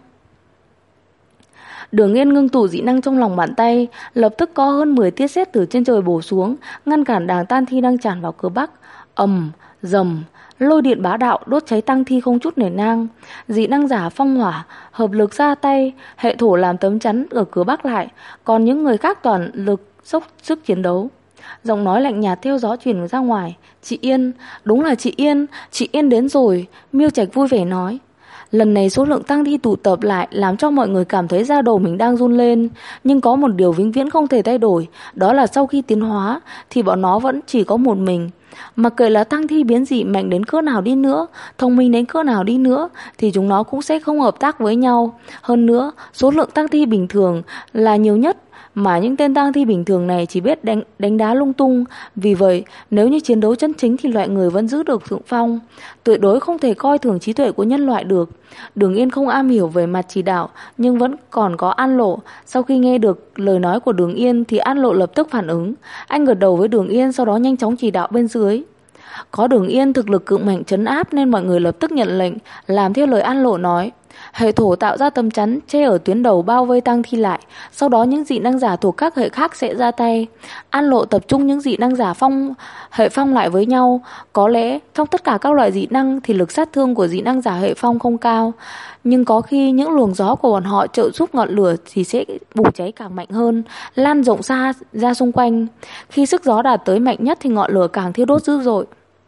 Đường Yên ngưng tụ dị năng trong lòng bàn tay, lập tức có hơn 10 tia sét từ trên trời bổ xuống, ngăn cản đàn tang thi đang tràn vào cửa Bắc. Ầm, rầm, lôi điện bá đạo đốt cháy tang thi không chút nể nang. Dị năng giả phong hỏa hợp lực ra tay, hệ thổ làm tấm chắn ở cửa Bắc lại, còn những người khác toàn lực dốc sức chiến đấu. Giọng nói lạnh nhạt theo gió truyền ra ngoài. Chị Yên, đúng là chị Yên đến rồi. Miêu Trạch vui vẻ nói. Lần này số lượng tang thi tụ tập lại làm cho mọi người cảm thấy da đầu mình đang run lên. Nhưng có một điều vĩnh viễn không thể thay đổi, đó là sau khi tiến hóa thì bọn nó vẫn chỉ có một mình. Mặc kệ là tang thi biến dị mạnh đến cỡ nào đi nữa, thông minh đến cỡ nào đi nữa, thì chúng nó cũng sẽ không hợp tác với nhau. Hơn nữa, số lượng tang thi bình thường là nhiều nhất, mà những tên tang thi bình thường này chỉ biết đánh đá lung tung. Vì vậy, nếu như chiến đấu chân chính thì loại người vẫn giữ được thượng phong. Tuyệt đối không thể coi thường trí tuệ của nhân loại được. Đường Yên không am hiểu về mặt chỉ đạo, nhưng vẫn còn có An Lộ. Sau khi nghe được lời nói của Đường Yên thì An Lộ lập tức phản ứng. Anh gật đầu với Đường Yên, sau đó nhanh chóng chỉ đạo bên dưới. Có Đường Yên thực lực cực mạnh trấn áp nên mọi người lập tức nhận lệnh, làm theo lời An Lộ nói. Hệ thổ tạo ra tấm chắn che ở tuyến đầu bao vây tang thi lại, sau đó những dị năng giả thuộc các hệ khác sẽ ra tay. An Lộ tập trung những dị năng giả hệ phong lại với nhau. Có lẽ trong tất cả các loại dị năng thì lực sát thương của dị năng giả hệ phong không cao, nhưng có khi những luồng gió của bọn họ trợ giúp ngọn lửa thì sẽ bùng cháy càng mạnh hơn, lan rộng xa ra xung quanh. Khi sức gió đạt tới mạnh nhất thì ngọn lửa càng thiêu đốt dữ dội.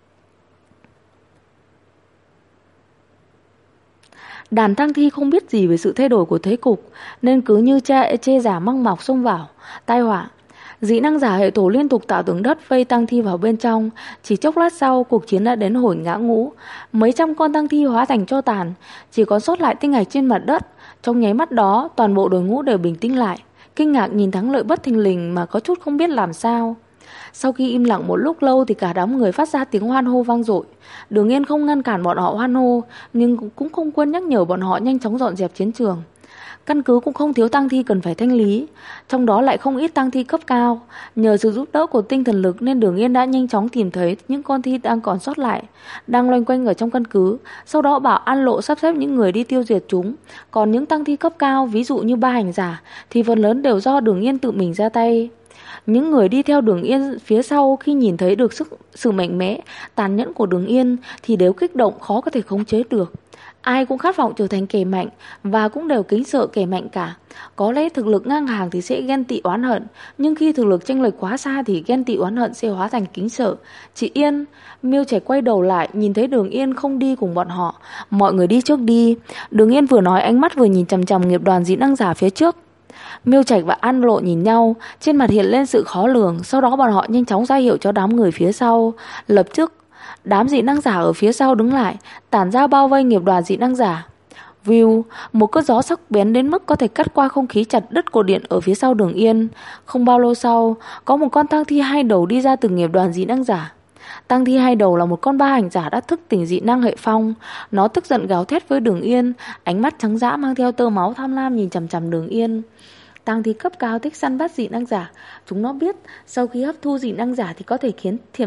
Đàn tang thi không biết gì về sự thay đổi của thế cục, nên cứ như chê giả măng mọc xông vào, tai họa. Dị năng giả hệ thổ liên tục tạo tường đất vây tang thi vào bên trong. Chỉ chốc lát sau, cuộc chiến đã đến hồi ngã ngũ. Mấy trăm con tang thi hóa thành tro tàn, chỉ còn sót lại tinh hạch trên mặt đất. Trong nháy mắt đó, toàn bộ đội ngũ đều bình tĩnh lại, kinh ngạc nhìn thắng lợi bất thình lình mà có chút không biết làm sao. Sau khi im lặng một lúc lâu thì cả đám người phát ra tiếng hoan hô vang dội. Đường Yên không ngăn cản bọn họ hoan hô, nhưng cũng không quên nhắc nhở bọn họ nhanh chóng dọn dẹp chiến trường. Căn cứ cũng không thiếu tang thi cần phải thanh lý, trong đó lại không ít tang thi cấp cao. Nhờ sự giúp đỡ của tinh thần lực nên Đường Yên đã nhanh chóng tìm thấy những con thi đang còn sót lại, đang loanh quanh ở trong căn cứ. Sau đó bảo An Lộ sắp xếp những người đi tiêu diệt chúng. Còn những tang thi cấp cao, ví dụ như ba hành giả, thì phần lớn đều do Đường Yên tự mình ra tay. Những người đi theo Đường Yên phía sau khi nhìn thấy được sự mạnh mẽ, tàn nhẫn của Đường Yên thì đều kích động khó có thể khống chế được. Ai cũng khát vọng trở thành kẻ mạnh và cũng đều kính sợ kẻ mạnh cả. Có lẽ thực lực ngang hàng thì sẽ ghen tị oán hận, nhưng khi thực lực chênh lệch quá xa thì ghen tị oán hận sẽ hóa thành kính sợ. Chị Yên, Miêu Trạch quay đầu lại, nhìn thấy Đường Yên không đi cùng bọn họ. Mọi người đi trước đi. Đường Yên vừa nói ánh mắt vừa nhìn chằm chằm nghiệp đoàn dị năng giả phía trước. Miêu Trạch và An Lộ nhìn nhau, trên mặt hiện lên sự khó lường. Sau đó bọn họ nhanh chóng ra hiệu cho đám người phía sau. Lập tức đám dị năng giả ở phía sau đứng lại, tản ra bao vây nghiệp đoàn dị năng giả. View, một cơn gió sắc bén đến mức có thể cắt qua không khí chặt đứt cột điện ở phía sau Đường Yên. Không bao lâu sau, có một con tang thi hai đầu đi ra từ nghiệp đoàn dị năng giả. Tang thi hai đầu là một con ba hành giả đã thức tỉnh dị năng hệ phong. Nó tức giận gào thét với Đường Yên, ánh mắt trắng dã mang theo tơ máu tham lam nhìn chằm chằm Đường Yên. Tang thi cấp cao thích săn bắt dị năng giả. Chúng nó biết sau khi hấp thu dị năng giả thì có thể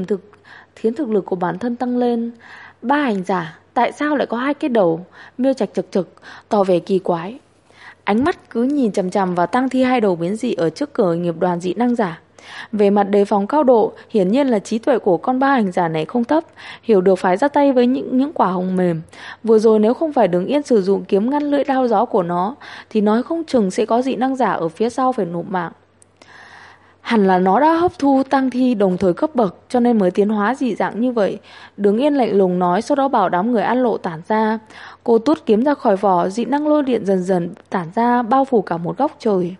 khiến thực lực của bản thân tăng lên. Ba hành giả, tại sao lại có hai cái đầu? Miêu Trạch chực chực, tỏ vẻ kỳ quái. Ánh mắt cứ nhìn chằm chằm vào tang thi hai đầu biến dị ở trước cửa nghiệp đoàn dị năng giả. Về mặt đề phòng cao độ, hiển nhiên là trí tuệ của con ba hành giả này không thấp, hiểu được phải ra tay với những quả hồng mềm. Vừa rồi nếu không phải Đường Yên sử dụng kiếm ngăn lưỡi đao gió của nó, thì nói không chừng sẽ có dị năng giả ở phía sau phải nộp mạng. Hẳn là nó đã hấp thu tang thi đồng thời cấp bậc cho nên mới tiến hóa dị dạng như vậy. Đường Yên lạnh lùng nói, sau đó bảo đám người An Lộ tản ra. Cô tuốt kiếm ra khỏi vỏ, dị năng lôi điện dần dần tản ra, bao phủ cả một góc trời.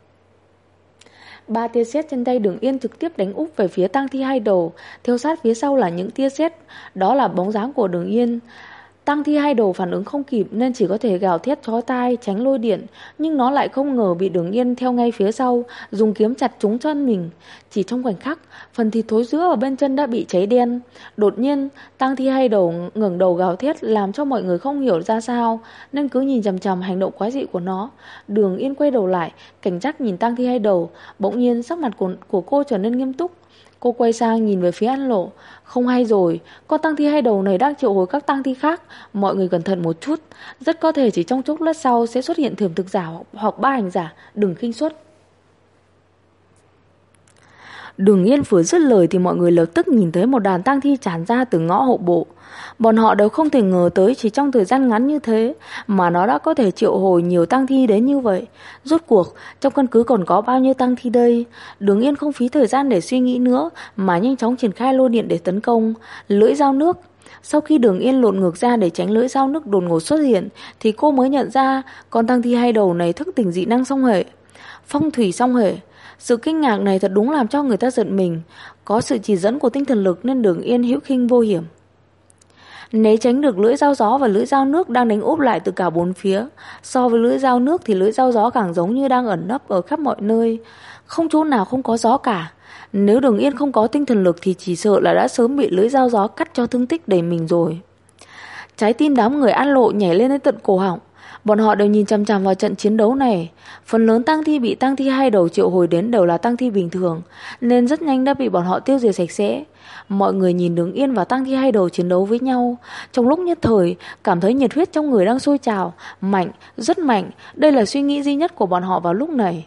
3 tia sét trên tay Đường Yên trực tiếp đánh úp về phía tang thi hai đầu, theo sát phía sau là những tia sét, đó là bóng dáng của Đường Yên. Tang thi hai đầu phản ứng không kịp nên chỉ có thể gào thét chói tai tránh lôi điện, nhưng nó lại không ngờ bị Đường Yên theo ngay phía sau, dùng kiếm chặt trúng chân mình. Chỉ trong khoảnh khắc, phần thịt thối rữa ở bên chân đã bị cháy đen. Đột nhiên, tang thi hai đầu ngẩng đầu gào thét làm cho mọi người không hiểu ra sao, nên cứ nhìn chằm chằm hành động quái dị của nó. Đường Yên quay đầu lại, cảnh giác nhìn tang thi hai đầu, bỗng nhiên sắc mặt của cô trở nên nghiêm túc. Cô quay sang nhìn về phía An Lộ. Không hay rồi, con tang thi hai đầu này đang triệu hồi các tang thi khác. Mọi người cẩn thận một chút, rất có thể chỉ trong chốc lát sau sẽ xuất hiện thiểm thực giả hoặc ba hành giả, đừng khinh suất. Đường Yên vừa dứt lời thì mọi người lập tức nhìn thấy một đàn tang thi tràn ra từ ngõ hậu bộ. Bọn họ đều không thể ngờ tới chỉ trong thời gian ngắn như thế mà nó đã có thể triệu hồi nhiều tang thi đến như vậy. Rốt cuộc, trong căn cứ còn có bao nhiêu tang thi đây? Đường Yên không phí thời gian để suy nghĩ nữa mà nhanh chóng triển khai lôi điện để tấn công. Lưỡi dao nước. Sau khi Đường Yên lộn ngược ra để tránh lưỡi dao nước đột ngột xuất hiện thì cô mới nhận ra con tang thi hai đầu này thức tỉnh dị năng song hệ. Phong thủy song hệ. Sự kinh ngạc này thật đúng làm cho người ta giận mình. Có sự chỉ dẫn của tinh thần lực nên Đường Yên hữu khinh vô hiểm, né tránh được lưỡi dao gió và lưỡi dao nước đang đánh úp lại từ cả bốn phía. So với lưỡi dao nước thì lưỡi dao gió càng giống như đang ẩn nấp ở khắp mọi nơi, không chỗ nào không có gió cả. Nếu Đường Yên không có tinh thần lực thì chỉ sợ là đã sớm bị lưỡi dao gió cắt cho thương tích đầy mình rồi. Trái tim đám người An Lộ nhảy lên đến tận cổ họng. Bọn họ đều nhìn chằm chằm vào trận chiến đấu này. Phần lớn tang thi bị tang thi hai đầu triệu hồi đến đều là tang thi bình thường, nên rất nhanh đã bị bọn họ tiêu diệt sạch sẽ. Mọi người nhìn Đường Yên và tang thi hai đầu chiến đấu với nhau, trong lúc nhất thời cảm thấy nhiệt huyết trong người đang sôi trào, mạnh, rất mạnh. Đây là suy nghĩ duy nhất của bọn họ vào lúc này.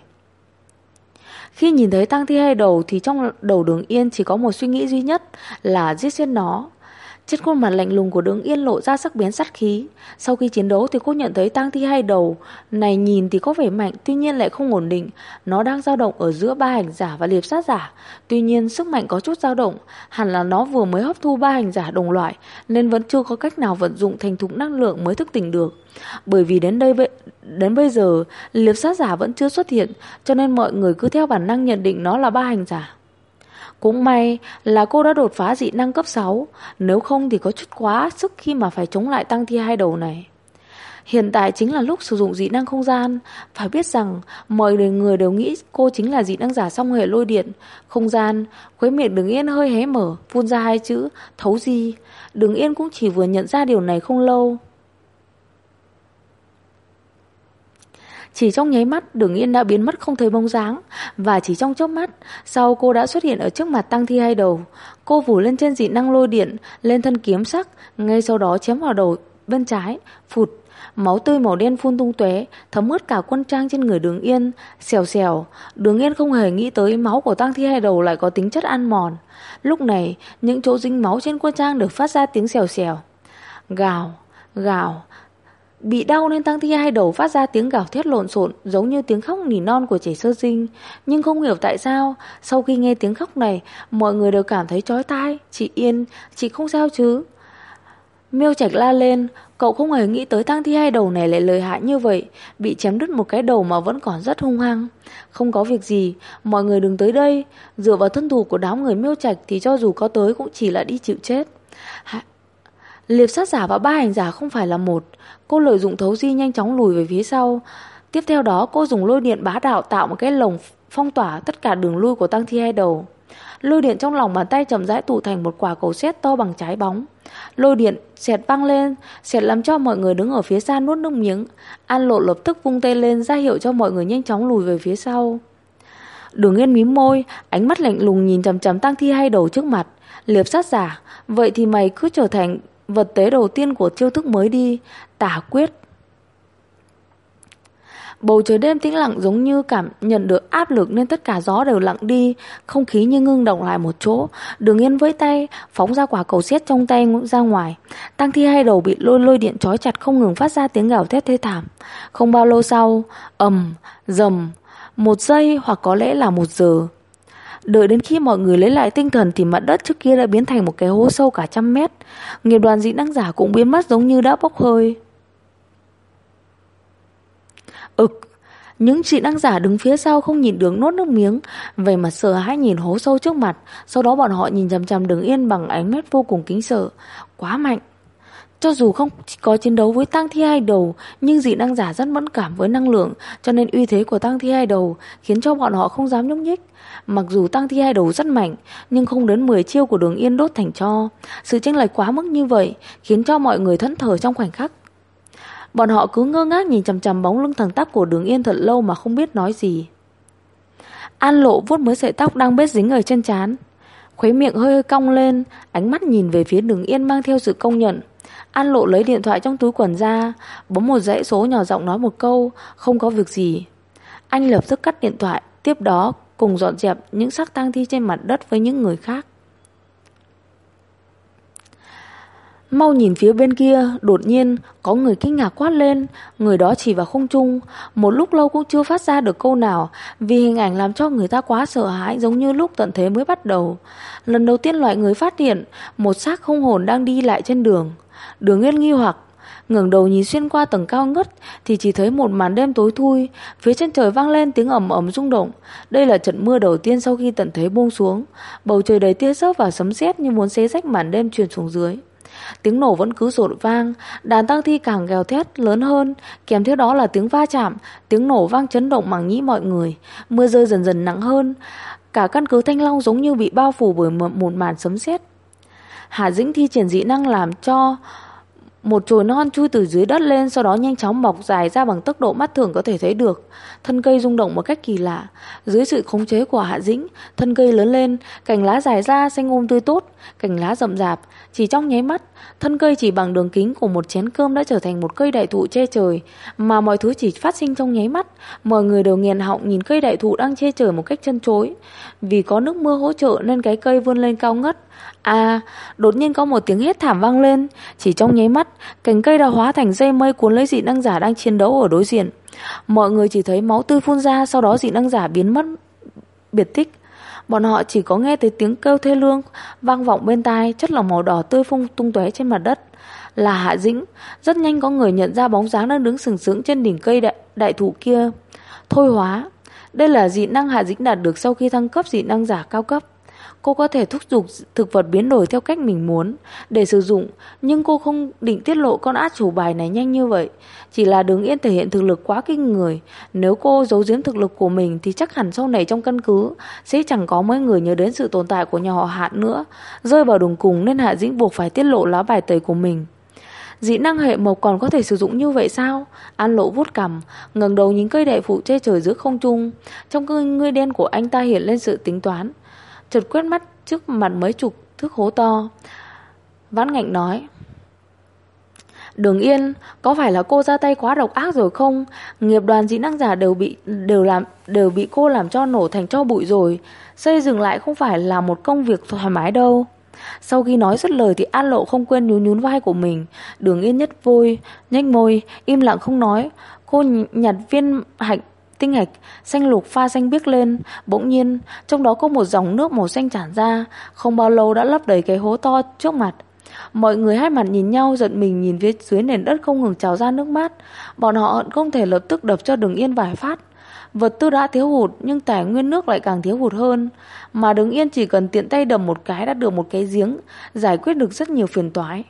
Khi nhìn thấy tang thi hai đầu thì trong đầu Đường Yên chỉ có một suy nghĩ duy nhất là giết chết nó. Trên khuôn mặt lạnh lùng của Đường Yên lộ ra sắc bén sát khí. Sau khi chiến đấu thì cô nhận thấy tang thi hai đầu này nhìn thì có vẻ mạnh, tuy nhiên lại không ổn định. Nó đang dao động ở giữa ba hành giả và liệp sát giả. Tuy nhiên sức mạnh có chút dao động, hẳn là nó vừa mới hấp thu ba hành giả đồng loại nên vẫn chưa có cách nào vận dụng thành thục năng lượng mới thức tỉnh được. Bởi vì đến bây giờ liệp sát giả vẫn chưa xuất hiện, cho nên mọi người cứ theo bản năng nhận định nó là ba hành giả. Cũng may là cô đã đột phá dị năng cấp 6, nếu không thì có chút quá sức khi mà phải chống lại tang thi hai đầu này. Hiện tại chính là lúc sử dụng dị năng không gian. Phải biết rằng mọi người đều nghĩ cô chính là dị năng giả song hệ lôi điện. Không gian. Khóe miệng Đường Yên hơi hé mở, phun ra hai chữ thấu di. Đường Yên cũng chỉ vừa nhận ra điều này không lâu. Chỉ trong nháy mắt Đường Yên đã biến mất không thấy bóng dáng. Và chỉ trong chớp mắt sau cô đã xuất hiện ở trước mặt tang thi hai đầu. Cô vù lên trên dị năng lôi điện, lên thân kiếm sắc, ngay sau đó chém vào đầu bên trái. Phụt. Máu tươi màu đen phun tung tóe, thấm ướt cả quân trang trên người Đường Yên. Xèo xèo. Đường Yên không hề nghĩ tới máu của tang thi hai đầu lại có tính chất ăn mòn. Lúc này những chỗ dính máu trên quân trang được phát ra tiếng xèo xèo. Gào, gào. Bị đau nên tang thi hai đầu phát ra tiếng gào thét lộn xộn, giống như tiếng khóc nỉ non của trẻ sơ sinh. Nhưng không hiểu tại sao sau khi nghe tiếng khóc này, mọi người đều cảm thấy chói tai. Chị Yên, chị không sao chứ? Miêu Trạch la lên. Cậu không hề nghĩ tới tang thi hai đầu này lại lợi hại như vậy, bị chém đứt một cái đầu mà vẫn còn rất hung hăng. Không có việc gì, mọi người đừng tới đây. Dựa vào thân thủ của đám người Miêu Trạch thì cho dù có tới cũng chỉ là đi chịu chết. Liệp sát giả và ba hành giả không phải là một. Cô lợi dụng thấu di nhanh chóng lùi về phía sau. Tiếp theo đó cô dùng lôi điện bá đạo tạo một cái lồng phong tỏa tất cả đường lui của tang thi hai đầu. Lôi điện trong lòng bàn tay chậm rãi tụ thành một quả cầu sét to bằng trái bóng. Lôi điện xẹt văng lên, xẹt làm cho mọi người đứng ở phía xa nuốt nước miếng. An Lộ lập tức vung tay lên ra hiệu cho mọi người nhanh chóng lùi về phía sau. Đường Yên mím môi, ánh mắt lạnh lùng nhìn chằm chằm tang thi hai đầu trước mặt. Liệp sát giả, vậy thì mày cứ trở thành vật tế đầu tiên của chiêu thức mới đi, tả quyết. Bầu trời đêm tĩnh lặng giống như cảm nhận được áp lực nên tất cả gió đều lặng đi, không khí như ngưng động lại một chỗ. Đường Yên với tay phóng ra quả cầu sét trong tay ra ngoài. Tang Thi hai đầu bị lôi điện trói chặt không ngừng phát ra tiếng gào thét thê thảm. Không bao lâu sau, ầm, rầm, 1 giây hoặc có lẽ là 1 giờ. Đợi đến khi mọi người lấy lại tinh thần thì mặt đất trước kia đã biến thành một cái hố sâu cả 100 mét. Nghiệp đoàn dị năng giả cũng biến mất giống như đã bốc hơi. Những dị năng giả đứng phía sau không nhìn được nuốt nước miếng, vẻ mặt sợ hãi nhìn hố sâu trước mặt. Sau đó bọn họ nhìn chằm chằm Đường Yên bằng ánh mắt vô cùng kính sợ. Quá mạnh. Cho dù không có chiến đấu với tang thi hai đầu, nhưng dị năng giả rất mẫn cảm với năng lượng, cho nên uy thế của tang thi hai đầu khiến cho bọn họ không dám nhúc nhích. Mặc dù tang thi hai đầu rất mạnh, nhưng không đến 10 chiêu của Đường Yên đốt thành tro. Sự chênh lệch quá mức như vậy khiến cho mọi người thẫn thờ trong khoảnh khắc. Bọn họ cứ ngơ ngác nhìn chằm chằm bóng lưng thẳng tắp của Đường Yên thật lâu mà không biết nói gì. An Lộ vuốt mấy sợi tóc đang bết dính ở trên trán, khóe miệng hơi cong lên, ánh mắt nhìn về phía Đường Yên mang theo sự công nhận. An Lộ lấy điện thoại trong túi quần ra, bấm một dãy số, nhỏ giọng nói một câu, không có việc gì. Anh lập tức cắt điện thoại, tiếp đó cùng dọn dẹp những xác tang thi trên mặt đất với những người khác. Mau nhìn phía bên kia, đột nhiên có người kinh ngạc quát lên. Người đó chỉ vào không trung, một lúc lâu cũng chưa phát ra được câu nào, vì hình ảnh làm cho người ta quá sợ hãi, giống như lúc tận thế mới bắt đầu. Lần đầu tiên loại người phát hiện một xác không hồn đang đi lại trên đường. Đường Yên nghi hoặc ngẩng đầu nhìn xuyên qua tầng cao ngất thì chỉ thấy một màn đêm tối thui. Phía trên trời vang lên tiếng ầm ầm rung động. Đây là trận mưa đầu tiên sau khi tận thế buông xuống. Bầu trời đầy tia chớp và sấm sét như muốn xé rách màn đêm truyền xuống dưới. Tiếng nổ vẫn cứ rộn vang, đàn tang thi càng gào thét lớn hơn, kèm theo đó là tiếng va chạm, tiếng nổ vang chấn động màng nhĩ mọi người. Mưa rơi dần dần nặng hơn, cả căn cứ Thanh Long giống như bị bao phủ bởi một màn sấm sét. Hạ Dĩnh thi triển dị năng làm cho một chồi non chui từ dưới đất lên, sau đó nhanh chóng mọc dài ra bằng tốc độ mắt thường có thể thấy được. Thân cây rung động một cách kỳ lạ. Dưới sự khống chế của Hạ Dĩnh, thân cây lớn lên, cành lá dài ra xanh um tươi tốt, cành lá rậm rạp. Chỉ trong nháy mắt, thân cây chỉ bằng đường kính của một chén cơm đã trở thành một cây đại thụ che trời. Mà mọi thứ chỉ phát sinh trong nháy mắt. Mọi người đều nghẹn họng nhìn cây đại thụ đang che trời một cách chân chối. Vì có nước mưa hỗ trợ nên cái cây vươn lên cao ngất. Đột nhiên có một tiếng hét thảm vang lên. Chỉ trong nháy mắt, cành cây đã hóa thành dây mây cuốn lấy dị năng giả đang chiến đấu ở đối diện. Mọi người chỉ thấy máu tươi phun ra, sau đó dị năng giả biến mất biệt tích. Bọn họ chỉ có nghe thấy tiếng kêu thê lương vang vọng bên tai, chất lỏng màu đỏ tươi phun tung tóe trên mặt đất. Là Hạ Dĩnh. Rất nhanh có người nhận ra bóng dáng đang đứng sừng sững trên đỉnh cây đại thụ kia. Thôi hóa. Đây là dị năng Hạ Dĩnh đạt được sau khi thăng cấp dị năng giả cao cấp. Cô có thể thúc giục thực vật biến đổi theo cách mình muốn để sử dụng, nhưng cô không định tiết lộ con át chủ bài này nhanh như vậy. Chỉ là Đường Yên thể hiện thực lực quá kinh người. Nếu cô giấu giếm thực lực của mình thì chắc hẳn sau này trong căn cứ sẽ chẳng có mấy người nhớ đến sự tồn tại của nhà họ Hạ nữa. Rơi vào đường cùng nên Hạ Dĩnh buộc phải tiết lộ lá bài tẩy của mình. Dị năng hệ mộc còn có thể sử dụng như vậy sao? An Lộ vuốt cằm, ngẩng đầu nhìn cây đại thụ che trời giữa không trung. Trong con ngươi đen của anh ta hiện lên sự tính toán. Chợt quét mắt trước mặt mấy chục thước hố to, Vãn Ngạnh nói: Đường Yên, có phải là cô ra tay quá độc ác rồi không? Nghiệp đoàn dị năng giả đều bị cô làm cho nổ thành tro bụi rồi. Xây dựng lại không phải là một công việc thoải mái đâu. Sau khi nói dứt lời thì An Lộ không quên nhún vai của mình. Đường Yên nhếch môi, im lặng không nói. Cô nhặt viên tinh hạch xanh lục pha xanh biếc lên. Bỗng nhiên trong đó có một dòng nước màu xanh tràn ra, không bao lâu đã lấp đầy cái hố to trước mặt. Mọi người hai mặt nhìn nhau, giận mình nhìn phía dưới nền đất không ngừng trào ra nước mắt. Bọn họ hận không thể lập tức đập cho Đường Yên vài phát. Vật tư đã thiếu hụt nhưng tài nguyên nước lại càng thiếu hụt hơn. Mà Đường Yên chỉ cần tiện tay đầm một cái đã được một cái giếng, giải quyết được rất nhiều phiền toái.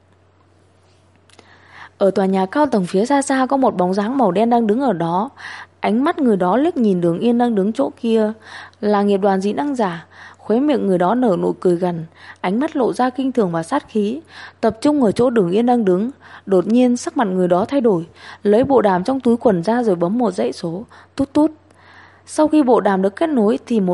Ở tòa nhà cao tầng phía xa xa có một bóng dáng màu đen đang đứng ở đó. Ánh mắt người đó liếc nhìn Đường Yên đang đứng chỗ kia. Là nghiệp đoàn dị năng giả. Khóe miệng người đó nở nụ cười gằn, ánh mắt lộ ra kinh thường và sát khí, tập trung ở chỗ Đường Yên đang đứng. Đột nhiên sắc mặt người đó thay đổi, lấy bộ đàm trong túi quần ra rồi bấm một dãy số, tút tút. Sau khi bộ đàm được kết nối thì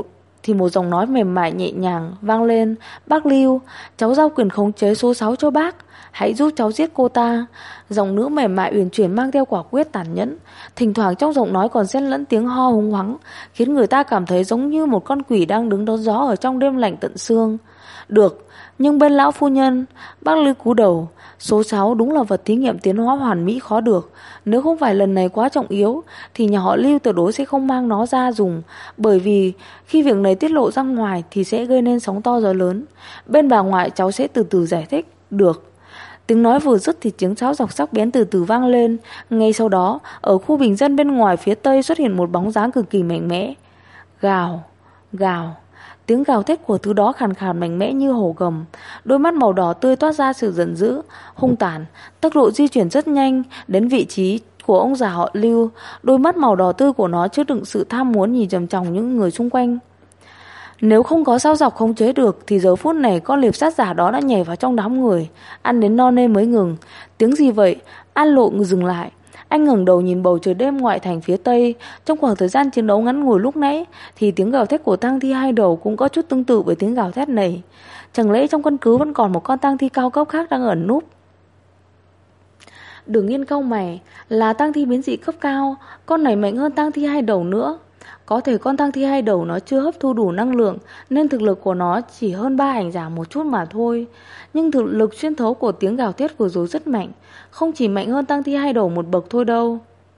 thì một giọng nói mềm mại nhẹ nhàng vang lên. Bác Lưu, cháu giao quyền khống chế số 6 cho bác, hãy giúp cháu giết cô ta. Giọng nữ mềm mại uyển chuyển mang theo quả quyết tàn nhẫn. Thỉnh thoảng trong giọng nói còn xen lẫn tiếng ho húng hoắng, khiến người ta cảm thấy giống như một con quỷ đang đứng đón gió ở trong đêm lạnh tận xương. Được, nhưng bên lão phu nhân, bác Lưu cúi đầu, số 6 đúng là vật thí nghiệm tiến hóa hoàn mỹ khó được. Nếu không phải lần này quá trọng yếu thì nhà họ Lưu tuyệt đối sẽ không mang nó ra dùng, bởi vì khi việc này tiết lộ ra ngoài thì sẽ gây nên sóng to gió lớn. Bên bà ngoại cháu sẽ từ từ giải thích. Được. Tiếng nói vừa dứt thì tiếng sáo dọc sắc bén từ từ vang lên. Ngay sau đó, ở khu bình dân bên ngoài phía tây xuất hiện một bóng dáng cực kỳ mạnh mẽ. Gào, gào. Tiếng gào thét của thứ đó khàn khàn mạnh mẽ như hổ gầm. Đôi mắt màu đỏ tươi toát ra sự giận dữ, hung tàn. Tốc độ di chuyển rất nhanh đến vị trí của ông già họ Lưu. Đôi mắt màu đỏ tươi của nó chứa đựng sự tham muốn nhìn chằm chằm những người xung quanh. Nếu không có sao dọc khống chế được thì giờ phút này con liệp sát giả đó đã nhảy vào trong đám người. Ăn đến no nê mới ngừng. Tiếng gì vậy? An Lộ dừng lại. Anh ngẩng đầu nhìn bầu trời đêm ngoại thành phía tây. Trong khoảng thời gian chiến đấu ngắn ngủi lúc nãy thì tiếng gào thét của tang thi hai đầu cũng có chút tương tự với tiếng gào thét này. Chẳng lẽ trong căn cứ vẫn còn một con tang thi cao cấp khác đang ẩn núp? Đường Yên cau mày. Là tang thi biến dị cấp cao, con này mạnh hơn tang thi hai đầu nữa. Có thể con tang thi hai đầu nó chưa hấp thu đủ năng lượng nên thực lực của nó chỉ hơn ba hành giả một chút mà thôi. Nhưng thực lực xuyên thấu của tiếng gào thét vừa rồi rất mạnh, không chỉ mạnh hơn tang thi hai đầu một bậc thôi đâu.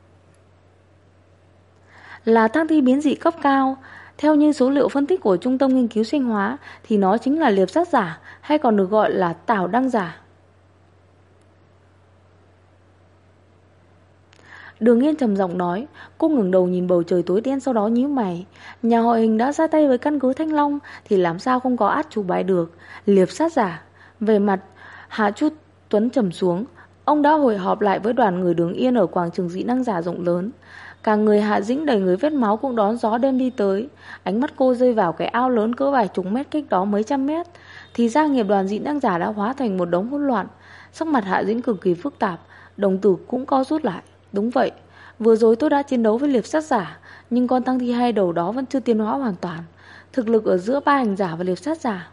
Là tang thi biến dị cấp cao. Theo như số liệu phân tích của Trung tâm Nghiên cứu Sinh hóa thì nó chính là liệp sát giả, hay còn được gọi là tảo đăng giả. Đường Yên trầm giọng nói. Cô ngẩng đầu nhìn bầu trời tối đen, sau đó nhíu mày. Nhà họ Hình đã ra tay với căn cứ Thanh Long thì làm sao không có át chủ bài được. Liệp sát giả. Về mặt Hạ Chu Tuấn trầm xuống. Ông đã hội họp lại với đoàn người Đường Yên ở quảng trường dị năng giả rộng lớn. Cả người Hạ Dĩnh đầy người vết máu cũng đón gió đêm đi tới. Ánh mắt cô rơi vào cái ao lớn cỡ vài chục mét cách đó mấy trăm mét. Thì ra nghiệp đoàn dị năng giả đã hóa thành một đống hỗn loạn. Sắc mặt Hạ Dĩnh cực kỳ phức tạp, đồng tử cũng co rút lại. Đúng vậy, vừa rồi tôi đã chiến đấu với liệp sát giả, nhưng con tăng thi hai đầu đó vẫn chưa tiến hóa hoàn toàn. Thực lực ở giữa ba hành giả và liệp sát giả.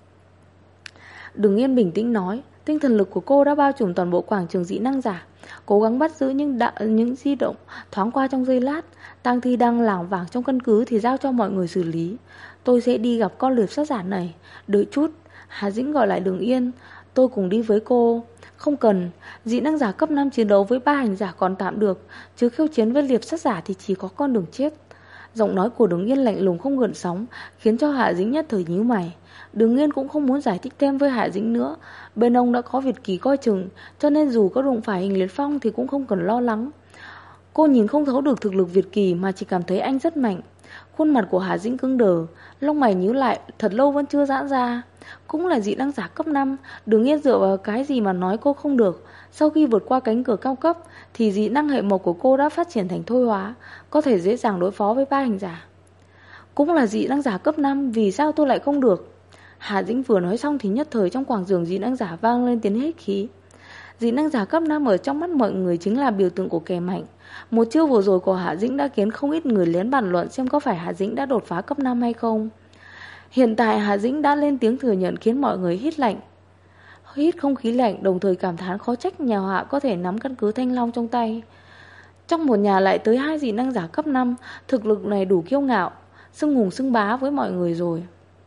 Đường Yên bình tĩnh nói. Tinh thần lực của cô đã bao trùm toàn bộ quảng trường dị năng giả, cố gắng bắt giữ những di động thoáng qua trong giây lát. Tang thi đang lảng vảng trong căn cứ thì giao cho mọi người xử lý. Tôi sẽ đi gặp con liệp sát giả này. Đợi chút. Hà Dĩnh gọi lại Đường Yên. Tôi cùng đi với cô. Không cần, dị năng giả cấp 5 chiến đấu với ba hành giả còn tạm được, chứ khiêu chiến với liệp sát giả thì chỉ có con đường chết. Giọng nói của Đường Yên lạnh lùng không gợn sóng, khiến cho Hạ Dĩnh nhất thời nhíu mày. Đường Yên cũng không muốn giải thích thêm với Hạ Dĩnh nữa. Bên ông đã có Việt Kỳ coi chừng, cho nên dù có đụng phải Hình Liệt Phong thì cũng không cần lo lắng. Cô nhìn không thấu được thực lực Việt Kỳ mà chỉ cảm thấy anh rất mạnh. Khuôn mặt của Hạ Dĩnh cứng đờ, lông mày nhíu lại, thật lâu vẫn chưa giãn ra. Cũng là dị năng giả cấp 5, Đường Yên dựa vào cái gì mà nói cô không được. Sau khi vượt qua cánh cửa cao cấp thì dị năng hệ mộc của cô đã phát triển thành thôi hóa, có thể dễ dàng đối phó với ba hành giả. Cũng là dị năng giả cấp 5, vì sao tôi lại không được? Hạ Dĩnh vừa nói xong thì nhất thời trong quảng trường dị năng giả vang lên tiếng hít khí. Dị năng giả cấp 5 ở trong mắt mọi người chính là biểu tượng của kẻ mạnh. Một chiêu vừa rồi của Hạ Dĩnh đã khiến không ít người lén bàn luận xem có phải Hạ Dĩnh đã đột phá cấp 5 hay không. Hiện tại Hạ Dĩnh đã lên tiếng thừa nhận khiến mọi người hít không khí lạnh, đồng thời cảm thán khó trách nhà họa có thể nắm căn cứ Thanh Long trong tay. Trong một nhà lại tới hai dị năng giả cấp 5, thực lực này đủ kiêu ngạo, xưng hùng xưng bá với mọi người rồi.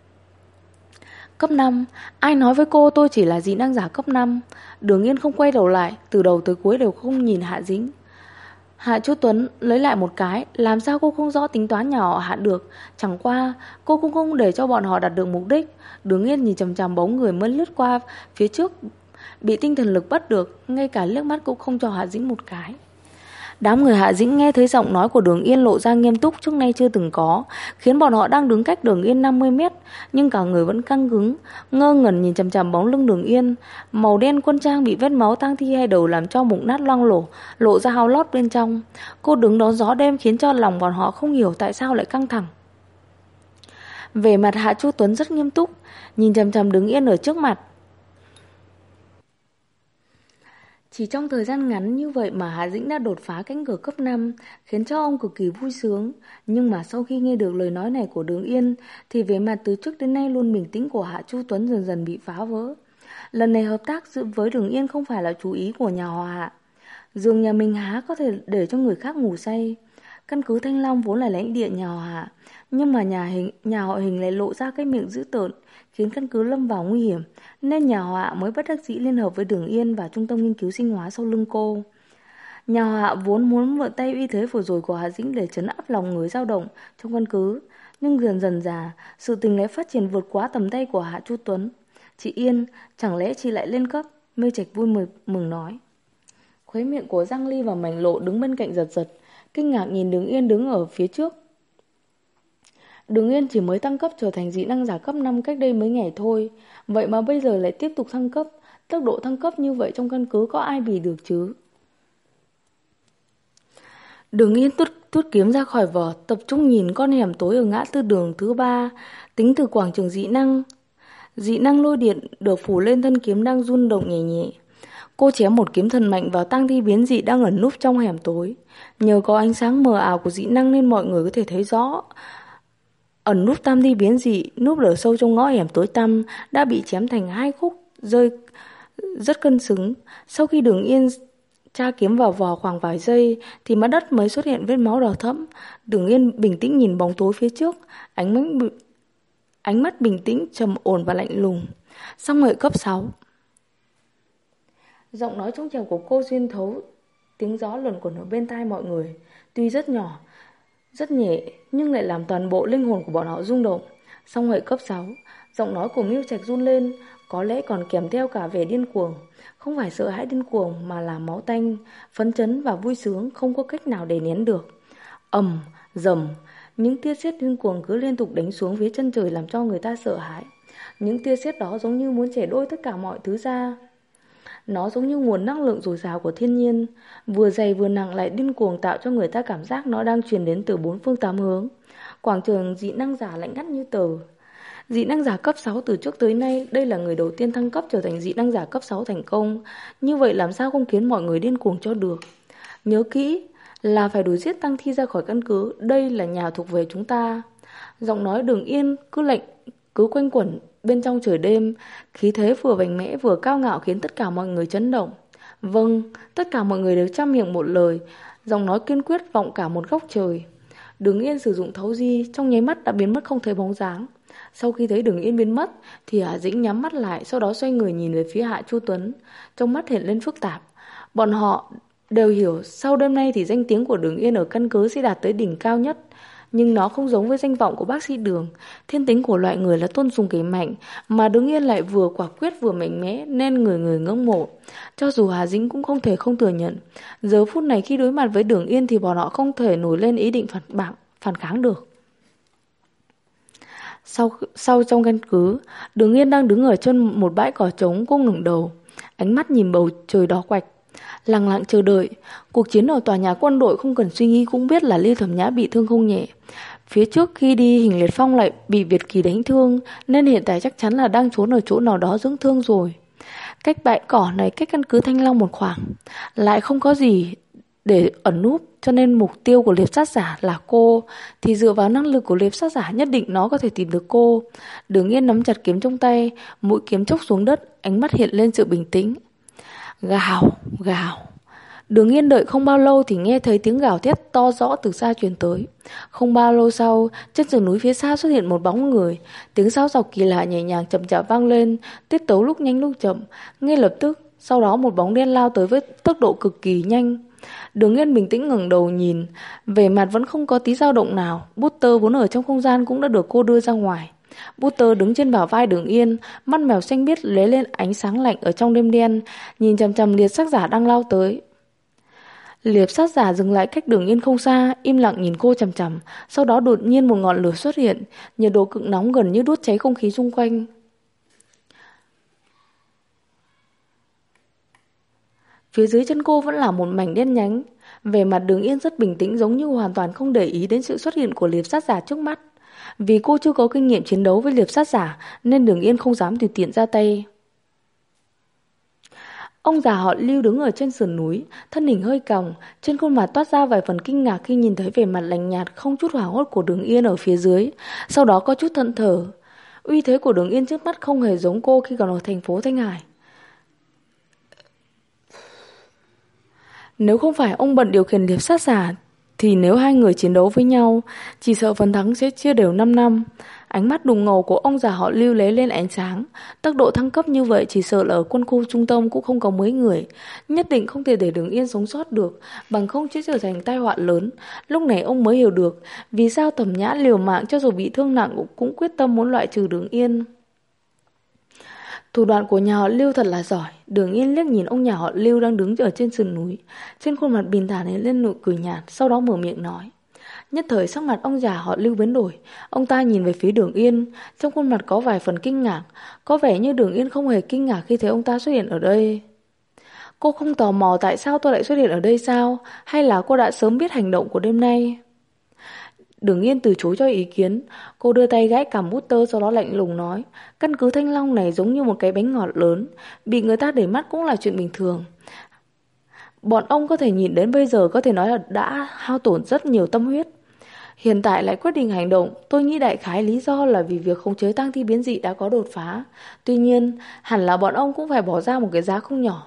Cấp 5, ai nói với cô tôi chỉ là dị năng giả cấp 5? Đường Yên không quay đầu lại, từ đầu tới cuối đều không nhìn Hạ Dĩnh. Hạ Chu Tuấn lấy lại một cái. Làm sao cô không rõ tính toán nhà họ Hạ được? Chẳng qua cô cũng không để cho bọn họ đạt được mục đích. Đường Yên nhìn chằm chằm bóng người mới lướt qua phía trước, bị tinh thần lực bắt được, ngay cả liếc mắt cũng không cho Hạ Dĩnh một cái. Đám người Hạ Dĩnh nghe thấy giọng nói của Đường Yên lộ ra nghiêm túc trước nay chưa từng có, khiến bọn họ đang đứng cách Đường Yên 50 mét, nhưng cả người vẫn căng cứng, ngơ ngẩn nhìn chằm chằm bóng lưng Đường Yên. Màu đen quân trang bị vết máu tang thi hai đầu làm cho mụng nát loang lổ, lộ ra hao lót bên trong. Cô đứng đón gió đêm khiến cho lòng bọn họ không hiểu tại sao lại căng thẳng. Về mặt Hạ Chu Tuấn rất nghiêm túc, nhìn chằm chằm Đường Yên ở trước mặt. Chỉ trong thời gian ngắn như vậy mà Hạ Dĩnh đã đột phá cánh cửa cấp 5, khiến cho ông cực kỳ vui sướng. Nhưng mà sau khi nghe được lời nói này của Đường Yên, thì vẻ mặt từ trước đến nay luôn bình tĩnh của Hạ Chu Tuấn dần dần bị phá vỡ. Lần này hợp tác với Đường Yên không phải là chú ý của nhà họ Hạ. Giường nhà mình há có thể để cho người khác ngủ say. Căn cứ Thanh Long vốn là lãnh địa nhà họ Hạ, nhưng mà nhà họ Hình lại lộ ra cái miệng dữ tợn, khiến căn cứ lâm vào nguy hiểm, nên nhà họ Hạ mới bất đắc dĩ liên hợp với Đường Yên và trung tâm nghiên cứu sinh hóa sau lưng cô. Nhà họ Hạ vốn muốn mượn tay uy thế vừa rồi của Hạ Dĩnh để trấn áp lòng người dao động trong căn cứ, nhưng dần dần già, sự tình lại phát triển vượt quá tầm tay của Hạ Chu Tuấn. Chị Yên, chẳng lẽ chị lại lên cấp? Mê Trạch vui mừng nói. Khóe miệng của Giang Ly và Mảnh Lộ đứng bên cạnh giật giật, kinh ngạc nhìn Đường Yên đứng ở phía trước. Đường Yên chỉ mới tăng cấp trở thành dị năng giả cấp 5 cách đây mấy ngày thôi, vậy mà bây giờ lại tiếp tục thăng cấp. Tốc độ thăng cấp như vậy trong căn cứ có ai bì được chứ? Đường Yên tuốt kiếm ra khỏi vỏ, tập trung nhìn con hẻm tối ở ngã tư đường thứ 3, tính từ quảng trường dị năng. Dị năng lôi điện được phủ lên thân kiếm đang rung động nhẹ nhẹ. Cô chém một kiếm thần mạnh vào tang thi biến dị đang ẩn núp trong hẻm tối. Nhờ có ánh sáng mờ ảo của dị năng nên mọi người có thể thấy rõ. Ẩn núp tam thi biến dị, núp ở sâu trong ngõ hẻm tối tăm, đã bị chém thành hai khúc, rơi rất cân xứng. Sau khi Đường Yên tra kiếm vào vỏ khoảng vài giây, thì mặt đất mới xuất hiện vết máu đỏ thẫm. Đường Yên bình tĩnh nhìn bóng tối phía trước, ánh mắt bình tĩnh, trầm ổn và lạnh lùng. Xong ngợi cấp 6. Giọng nói trong trẻo của cô xuyên thấu tiếng gió luẩn quẩn ở bên tai mọi người. Tuy rất nhỏ, rất nhẹ, nhưng lại làm toàn bộ linh hồn của bọn họ rung động. Xong ngợi cấp 6, giọng nói của Mưu Trạch run lên, có lẽ còn kèm theo cả vẻ điên cuồng. Không phải sợ hãi điên cuồng mà là máu tanh, phấn chấn và vui sướng không có cách nào để nén được. Ầm, rầm, những tia sét điên cuồng cứ liên tục đánh xuống phía chân trời làm cho người ta sợ hãi. Những tia sét đó giống như muốn chẻ đôi tất cả mọi thứ ra. Nó giống như nguồn năng lượng dồi dào của thiên nhiên, vừa dày vừa nặng lại điên cuồng tạo cho người ta cảm giác nó đang truyền đến từ bốn phương tám hướng. Quảng trường dị năng giả lạnh ngắt như tờ. Dị năng giả cấp 6 từ trước tới nay, đây là người đầu tiên thăng cấp trở thành dị năng giả cấp 6 thành công. Như vậy làm sao không khiến mọi người điên cuồng cho được. Nhớ kỹ là phải đuổi giết tăng thi ra khỏi căn cứ, đây là nhà thuộc về chúng ta. Giọng nói Đường Yên cứ quanh quẩn bên trong trời đêm, khí thế vừa mạnh mẽ vừa cao ngạo khiến tất cả mọi người chấn động. Vâng, tất cả mọi người đều trăm miệng một lời, giọng nói kiên quyết vọng cả một góc trời. Đường Yên sử dụng thấu di, trong nháy mắt đã biến mất không thấy bóng dáng. Sau khi thấy Đường Yên biến mất thì Hạ Dĩnh nhắm mắt lại, sau đó xoay người nhìn về phía Hạ Chu Tuấn, trong mắt hiện lên phức tạp. Bọn họ đều hiểu sau đêm nay thì danh tiếng của Đường Yên ở căn cứ sẽ đạt tới đỉnh cao nhất. Nhưng nó không giống với danh vọng của bác sĩ Đường. Thiên tính của loại người là tôn sùng kẻ mạnh, mà Đường Yên lại vừa quả quyết vừa mạnh mẽ nên người người ngưỡng mộ. Cho dù Hà Dĩnh cũng không thể không thừa nhận, giờ phút này khi đối mặt với Đường Yên thì bọn họ không thể nổi lên ý định phản kháng được. Sau trong căn cứ, Đường Yên đang đứng ở trên một bãi cỏ trống, cô ngẩng đầu, ánh mắt nhìn bầu trời đỏ quạch, lặng lặng chờ đợi. Cuộc chiến ở tòa nhà quân đội không cần suy nghĩ cũng biết là Ly Thẩm Nhã bị thương không nhẹ. Phía trước khi đi Hình Liệt Phong lại bị Việt Kỳ đánh thương, nên hiện tại chắc chắn là đang trốn ở chỗ nào đó dưỡng thương rồi. Cách bãi cỏ này cách căn cứ Thanh Long một khoảng, lại không có gì để ẩn núp, cho nên mục tiêu của liệp sát giả là cô. Thì dựa vào năng lực của liệp sát giả nhất định nó có thể tìm được cô. Đường Yên nắm chặt kiếm trong tay, mũi kiếm chốc xuống đất, ánh mắt hiện lên sự bình tĩnh. Gào, gào. Đường Yên đợi không bao lâu thì nghe thấy tiếng gào thét to rõ từ xa truyền tới. Không bao lâu sau, trên sườn núi phía xa xuất hiện một bóng người. Tiếng sáo giọc kỳ lạ nhẹ nhàng chậm chạp vang lên, tiết tấu lúc nhanh lúc chậm. Ngay lập tức, sau đó một bóng đen lao tới với tốc độ cực kỳ nhanh. Đường Yên bình tĩnh ngẩng đầu nhìn, vẻ mặt vẫn không có tí dao động nào. Butter vốn ở trong không gian cũng đã được cô đưa ra ngoài. Butter đứng trên bả vai Đường Yên, mắt mèo xanh biếc lóe lên ánh sáng lạnh ở trong đêm đen, nhìn chằm chằm liệp sát giả đang lao tới. Liệp sát giả dừng lại cách Đường Yên không xa, im lặng nhìn cô chằm chằm. Sau đó đột nhiên một ngọn lửa xuất hiện, nhiệt độ cực nóng gần như đốt cháy không khí xung quanh. Phía dưới chân cô vẫn là một mảnh đen nhánh. Vẻ mặt Đường Yên rất bình tĩnh, giống như hoàn toàn không để ý đến sự xuất hiện của liệp sát giả trước mắt. Vì cô chưa có kinh nghiệm chiến đấu với liệp sát giả nên Đường Yên không dám tùy tiện ra tay. Ông già họ Lưu đứng ở trên sườn núi, thân hình hơi còng, trên khuôn mặt toát ra vài phần kinh ngạc khi nhìn thấy vẻ mặt lạnh nhạt không chút hoảng hốt của Đường Yên ở phía dưới, sau đó có chút thẫn thờ. Uy thế của Đường Yên trước mắt không hề giống cô khi còn ở thành phố Thanh Hải. Nếu không phải ông bận điều khiển liệp sát giả, thì nếu hai người chiến đấu với nhau, chỉ sợ phần thắng sẽ chia đều 5 năm. Ánh mắt đùng ngầu của ông già họ Lưu lóe lên ánh sáng. Tốc độ thăng cấp như vậy chỉ sợ là ở quân khu trung tâm cũng không có mấy người. Nhất định không thể để Đường Yên sống sót được, bằng không sẽ trở thành tai họa lớn. Lúc này ông mới hiểu được vì sao Thẩm Nhã liều mạng cho dù bị thương nặng cũng quyết tâm muốn loại trừ Đường Yên. Thủ đoạn của nhà họ Lưu thật là giỏi. Đường Yên liếc nhìn ông nhà họ Lưu đang đứng ở trên sườn núi, trên khuôn mặt bình thản ấy lên nụ cười nhạt, sau đó mở miệng nói. Nhất thời sắc mặt ông già họ Lưu biến đổi. Ông ta nhìn về phía Đường Yên, trong khuôn mặt có vài phần kinh ngạc. Có vẻ như Đường Yên không hề kinh ngạc khi thấy ông ta xuất hiện ở đây. Cô không tò mò tại sao tôi lại xuất hiện ở đây sao? Hay là cô đã sớm biết hành động của đêm nay? Đường Yên từ chối cho ý kiến. Cô đưa tay gãi cằm bút tơ, sau đó lạnh lùng nói. Căn cứ Thanh Long này giống như một cái bánh ngọt lớn, bị người ta để mắt cũng là chuyện bình thường. Bọn ông có thể nhìn đến bây giờ có thể nói là đã hao tổn rất nhiều tâm huyết. Hiện tại lại quyết định hành động, tôi nghĩ đại khái lý do là vì việc khống chế tang thi biến dị đã có đột phá. Tuy nhiên, hẳn là bọn ông cũng phải bỏ ra một cái giá không nhỏ.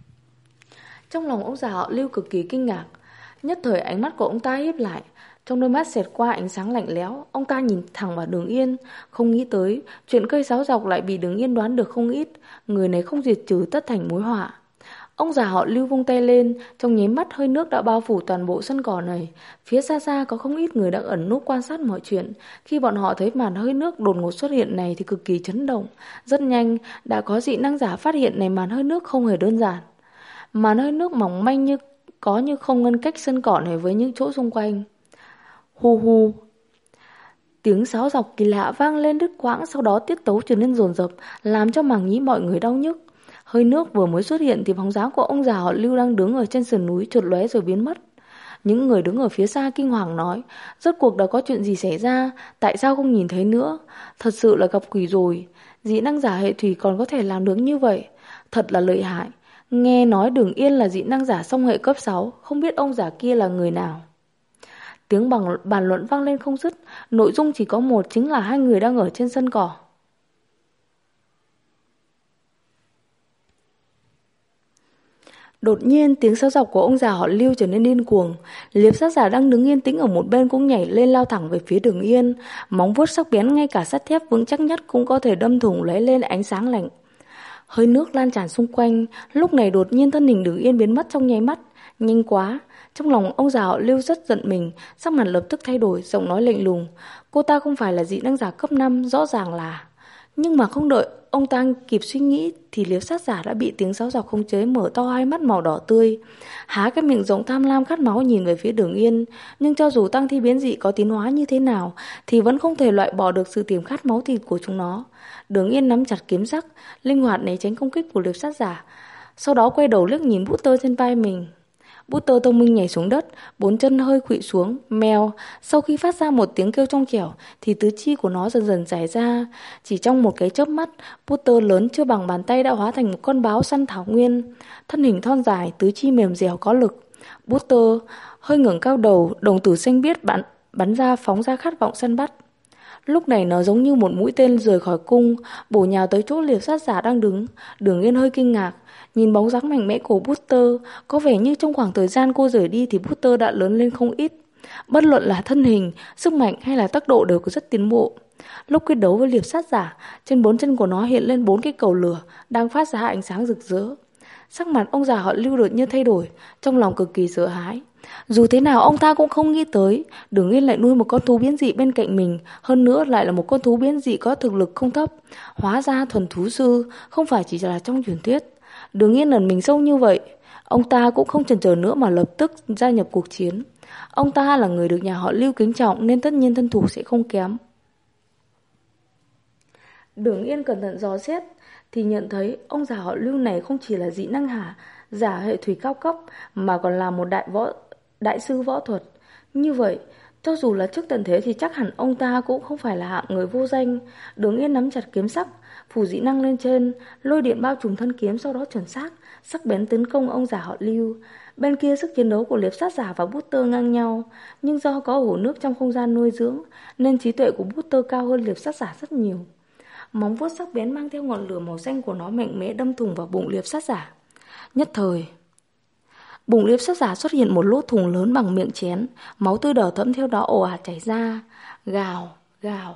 Trong lòng ông già họ Lưu cực kỳ kinh ngạc. Nhất thời ánh mắt của ông ta híp lại, trong đôi mắt xẹt qua ánh sáng lạnh lẽo. Ông ta nhìn thẳng vào Đường Yên, không nghĩ tới chuyện cây sáo dọc lại bị Đường Yên đoán được không ít. Người này không diệt trừ tất thành mối họa. Ông già họ Lưu vung tay lên, trong nháy mắt hơi nước đã bao phủ toàn bộ sân cỏ này. Phía xa xa có không ít người đang ẩn núp quan sát mọi chuyện. Khi bọn họ thấy màn hơi nước đột ngột xuất hiện này thì cực kỳ chấn động. Rất nhanh đã có dị năng giả phát hiện này màn hơi nước không hề đơn giản. Màn hơi nước mỏng manh như không ngăn cách sân cỏ này với những chỗ xung quanh. Hu hu. Tiếng sáo dọc kỳ lạ vang lên đứt quãng, sau đó tiết tấu trở nên dồn dập, làm cho màng nhĩ mọi người đau nhức. Hơi nước vừa mới xuất hiện thì bóng dáng của ông già họ Lưu đang đứng ở trên sườn núi chợt lóe rồi biến mất. Những người đứng ở phía xa kinh hoàng nói, rốt cuộc đã có chuyện gì xảy ra, tại sao không nhìn thấy nữa? Thật sự là gặp quỷ rồi, dị năng giả hệ thủy còn có thể làm được như vậy, thật là lợi hại. Nghe nói Đường Yên là dị năng giả song hệ cấp 6, không biết ông già kia là người nào. Tiếng bàn luận vang lên không dứt, nội dung chỉ có một, chính là hai người đang ở trên sân cỏ. Đột nhiên tiếng sáo dọc của ông già họ Lưu trở nên điên cuồng. Liệp sát giả đang đứng yên tĩnh ở một bên cũng nhảy lên lao thẳng về phía Đường Yên. Móng vuốt sắc bén ngay cả sắt thép vững chắc nhất cũng có thể đâm thủng lóe lên ánh sáng lạnh. Hơi nước lan tràn xung quanh. Lúc này đột nhiên thân hình Đường Yên biến mất trong nháy mắt. Nhanh quá. Trong lòng ông già họ Lưu rất giận mình, sắc mặt lập tức thay đổi, giọng nói lạnh lùng. Cô ta không phải là dị năng giả cấp 5, rõ ràng là... Nhưng mà không đợi ông ta kịp suy nghĩ thì liệp sát giả đã bị tiếng sáo dọc khống chế, mở to hai mắt màu đỏ tươi, há cái miệng rộng tham lam khát máu nhìn về phía Đường Yên. Nhưng cho dù tăng thi biến dị có tiến hóa như thế nào thì vẫn không thể loại bỏ được sự tiềm khát máu thịt của chúng nó. Đường Yên nắm chặt kiếm sắc, linh hoạt né tránh công kích của liệp sát giả, sau đó quay đầu liếc nhìn bút tơ trên vai mình. Bút tơ thông minh nhảy xuống đất, bốn chân hơi khuỵu xuống, mèo. Sau khi phát ra một tiếng kêu trong trẻo thì tứ chi của nó dần dần giải ra. Chỉ trong một cái chớp mắt, bút tơ lớn chưa bằng bàn tay đã hóa thành một con báo săn thảo nguyên. Thân hình thon dài, tứ chi mềm dẻo có lực. Bút tơ hơi ngẩng cao đầu, đồng tử xanh biếc bắn ra phóng ra khát vọng săn bắt. Lúc này nó giống như một mũi tên rời khỏi cung, bổ nhào tới chỗ liệp sát giả đang đứng. Đường Yên hơi kinh ngạc, nhìn bóng dáng mạnh mẽ của Buster, có vẻ như trong khoảng thời gian cô rời đi thì Buster đã lớn lên không ít. Bất luận là thân hình, sức mạnh hay là tốc độ đều có rất tiến bộ. Lúc quyết đấu với liệp sát giả, trên bốn chân của nó hiện lên 4 cái cầu lửa đang phát ra ánh sáng rực rỡ. Sắc mặt ông già họ Lưu đột nhiên thay đổi, trong lòng cực kỳ sợ hãi. Dù thế nào ông ta cũng không nghĩ tới Đường Yên lại nuôi một con thú biến dị bên cạnh mình, hơn nữa lại là một con thú biến dị có thực lực không thấp. Hóa ra thuần thú sư không phải chỉ là trong truyền thuyết. Đường Yên ẩn mình sâu như vậy, ông ta cũng không chần chờ nữa mà lập tức gia nhập cuộc chiến. Ông ta là người được nhà họ Lưu kính trọng nên tất nhiên thân thủ sẽ không kém. Đường Yên cẩn thận dò xét thì nhận thấy ông già họ Lưu này không chỉ là dị năng giả hệ thủy cao cấp mà còn là một đại sư võ thuật. Như vậy, Cho dù là trước tận thế thì chắc hẳn ông ta cũng không phải là hạng người vô danh. Đường Yên nắm chặt kiếm sắc, phủ dị năng lên trên, lôi điện bao trùm thân kiếm, sau đó chuẩn xác, sắc bén tấn công ông già họ Lưu. Bên kia sức chiến đấu của liệp sát giả và Butter ngang nhau, nhưng do có hồ nước trong không gian nuôi dưỡng nên trí tuệ của Butter cao hơn liệp sát giả rất nhiều. Móng vuốt sắc bén mang theo ngọn lửa màu xanh của nó mạnh mẽ đâm thủng vào bụng liệp sát giả. Nhất thời, bụng liệp sát giả xuất hiện một lỗ thủng lớn bằng miệng chén, máu tươi đỏ thẫm theo đó ồ ạt chảy ra. Gào, gào.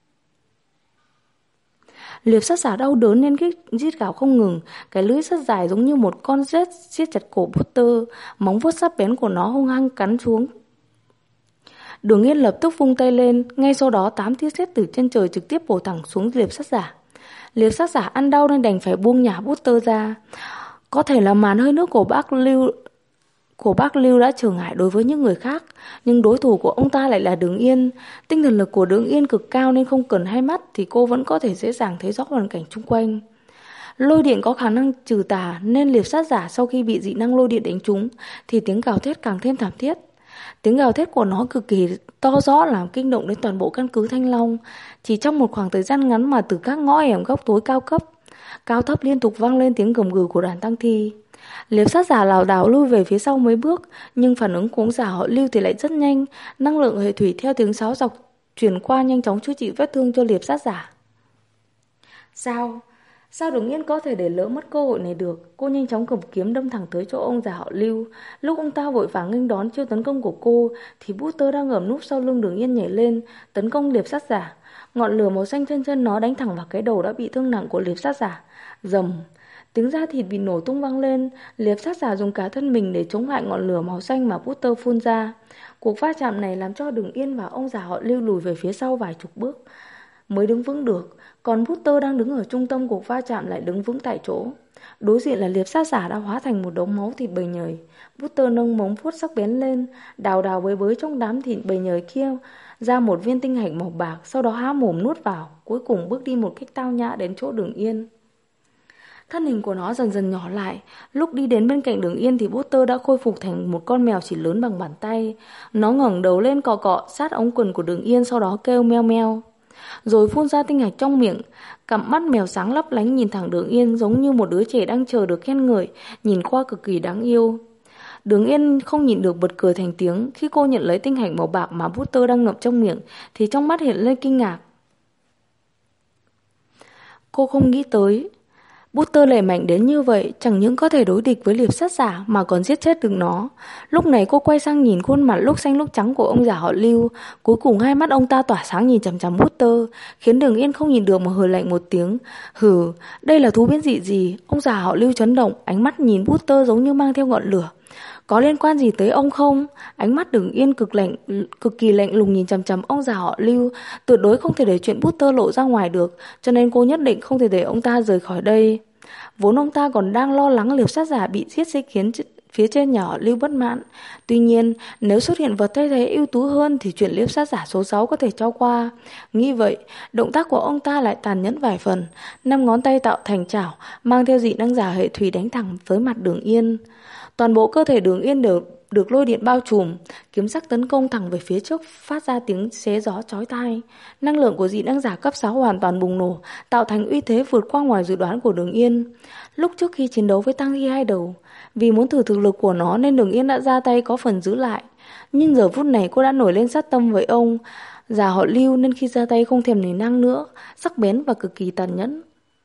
Liệp sát giả đau đớn nên rít gào không ngừng, cái lưỡi rất dài giống như một con rết siết chặt cổ Butter, móng vuốt sắc bén của nó hung hăng cắn xuống. Đường Yên lập tức vung tay lên, ngay sau đó 8 tia sét từ trên trời trực tiếp bổ thẳng xuống liệp sát giả. Liệp sát giả ăn đau nên đành phải buông nhả Butter ra. Có thể là màn hơi nước của bác Lưu đã trở ngại đối với những người khác, nhưng đối thủ của ông ta lại là Đường Yên. Tinh thần lực của Đường Yên cực cao nên không cần hai mắt thì cô vẫn có thể dễ dàng thấy rõ hoàn cảnh xung quanh. Lôi điện có khả năng trừ tà nên liệp sát giả sau khi bị dị năng lôi điện đánh trúng thì tiếng gào thét càng thêm thảm thiết. Tiếng gào thét của nó cực kỳ to rõ làm kinh động đến toàn bộ căn cứ Thanh Long. Chỉ trong một khoảng thời gian ngắn mà từ các ngõ hẻm góc tối cao thấp liên tục vang lên tiếng gầm gừ của đàn tang thi. Liệp sát giả lảo đảo lui về phía sau mấy bước, nhưng phản ứng của ông già họ Lưu thì lại rất nhanh. Năng lượng hệ thủy theo tiếng sáo dọc truyền qua nhanh chóng chữa trị vết thương cho liệp sát giả. Sao Đường Yên có thể để lỡ mất cơ hội này được? Cô nhanh chóng cầm kiếm đâm thẳng tới chỗ ông già họ Lưu. Lúc ông ta vội vàng nghênh đón chiêu tấn công của cô thì Butter đang ẩn núp sau lưng Đường Yên nhảy lên tấn công liệp sát giả. Ngọn lửa màu xanh trên chân nó đánh thẳng vào cái đầu đã bị thương nặng của liệp sát giả. Rầm, tiếng da thịt bị nổ tung vang lên. Liệp sát giả dùng cả thân mình để chống lại ngọn lửa màu xanh mà Butter phun ra. Cuộc va chạm này làm cho Đường Yên và ông già họ Lưu lùi về phía sau vài chục bước mới đứng vững được. Còn Butter đang đứng ở trung tâm cuộc va chạm lại đứng vững tại chỗ. Đối diện là liệp sát giả đã hóa thành một đống máu thịt bầy nhầy. Butter nâng móng vuốt sắc bén lên, đào bới trong đám thịt bầy nhầy kia ra một viên tinh hạch màu bạc, sau đó há mồm nuốt vào, cuối cùng bước đi một cách tao nhã đến chỗ Đường Yên. Thân hình của nó dần dần nhỏ lại. Lúc đi đến bên cạnh Đường Yên thì Butter đã khôi phục thành một con mèo chỉ lớn bằng bàn tay. Nó ngẩng đầu lên cọ cọ sát ống quần của Đường Yên, sau đó kêu meo meo, rồi phun ra tinh hạch trong miệng. Cặp mắt mèo sáng lấp lánh nhìn thẳng Đường Yên giống như một đứa trẻ đang chờ được khen ngợi, nhìn qua cực kỳ đáng yêu. Đường Yên không nhịn được bật cười thành tiếng. Khi cô nhận lấy tinh hạch màu bạc mà Butter đang ngậm trong miệng thì trong mắt hiện lên kinh ngạc. Cô không nghĩ tới Butter lại mạnh đến như vậy, chẳng những có thể đối địch với liệp sát giả mà còn giết chết được nó. Lúc này cô quay sang nhìn khuôn mặt lúc xanh lúc trắng của ông già họ Lưu. Cuối cùng hai mắt ông ta tỏa sáng nhìn chằm chằm Butter, khiến Đường Yên không nhìn được mà hừ lạnh một tiếng. Hừ, đây là thú biến dị gì? Ông già họ Lưu chấn động, ánh mắt nhìn Butter giống như mang theo ngọn lửa. Có liên quan gì tới ông không? Ánh mắt Đường Yên cực kỳ lạnh lùng nhìn chằm chằm ông già họ Lưu. Tuyệt đối không thể để chuyện Butter lộ ra ngoài được, cho nên cô nhất định không thể để ông ta rời khỏi đây. Vốn ông ta còn đang lo lắng liệp sát giả bị giết sẽ khiến phía trên nhà họ Lưu bất mãn. Tuy nhiên, nếu xuất hiện vật thay thế ưu tú hơn thì chuyện liệp sát giả số 6 có thể cho qua. Nghĩ vậy, động tác của ông ta lại tàn nhẫn vài phần. 5 ngón tay tạo thành chảo, mang theo dị năng giả hệ thủy đánh thẳng tới mặt Đường Yên. Toàn bộ cơ thể Đường Yên đều được lôi điện bao trùm, kiếm sắc tấn công thẳng về phía trước phát ra tiếng xé gió chói tai. Năng lượng của dị năng giả cấp 6 hoàn toàn bùng nổ, tạo thành uy thế vượt qua ngoài dự đoán của Đường Yên. Lúc trước khi chiến đấu với tang thi hai đầu, vì muốn thử thực lực của nó nên Đường Yên đã ra tay có phần giữ lại. Nhưng giờ phút này cô đã nổi lên sát tâm với ông già họ Lưu nên khi ra tay không thèm nể nang nữa, sắc bén và cực kỳ tàn nhẫn.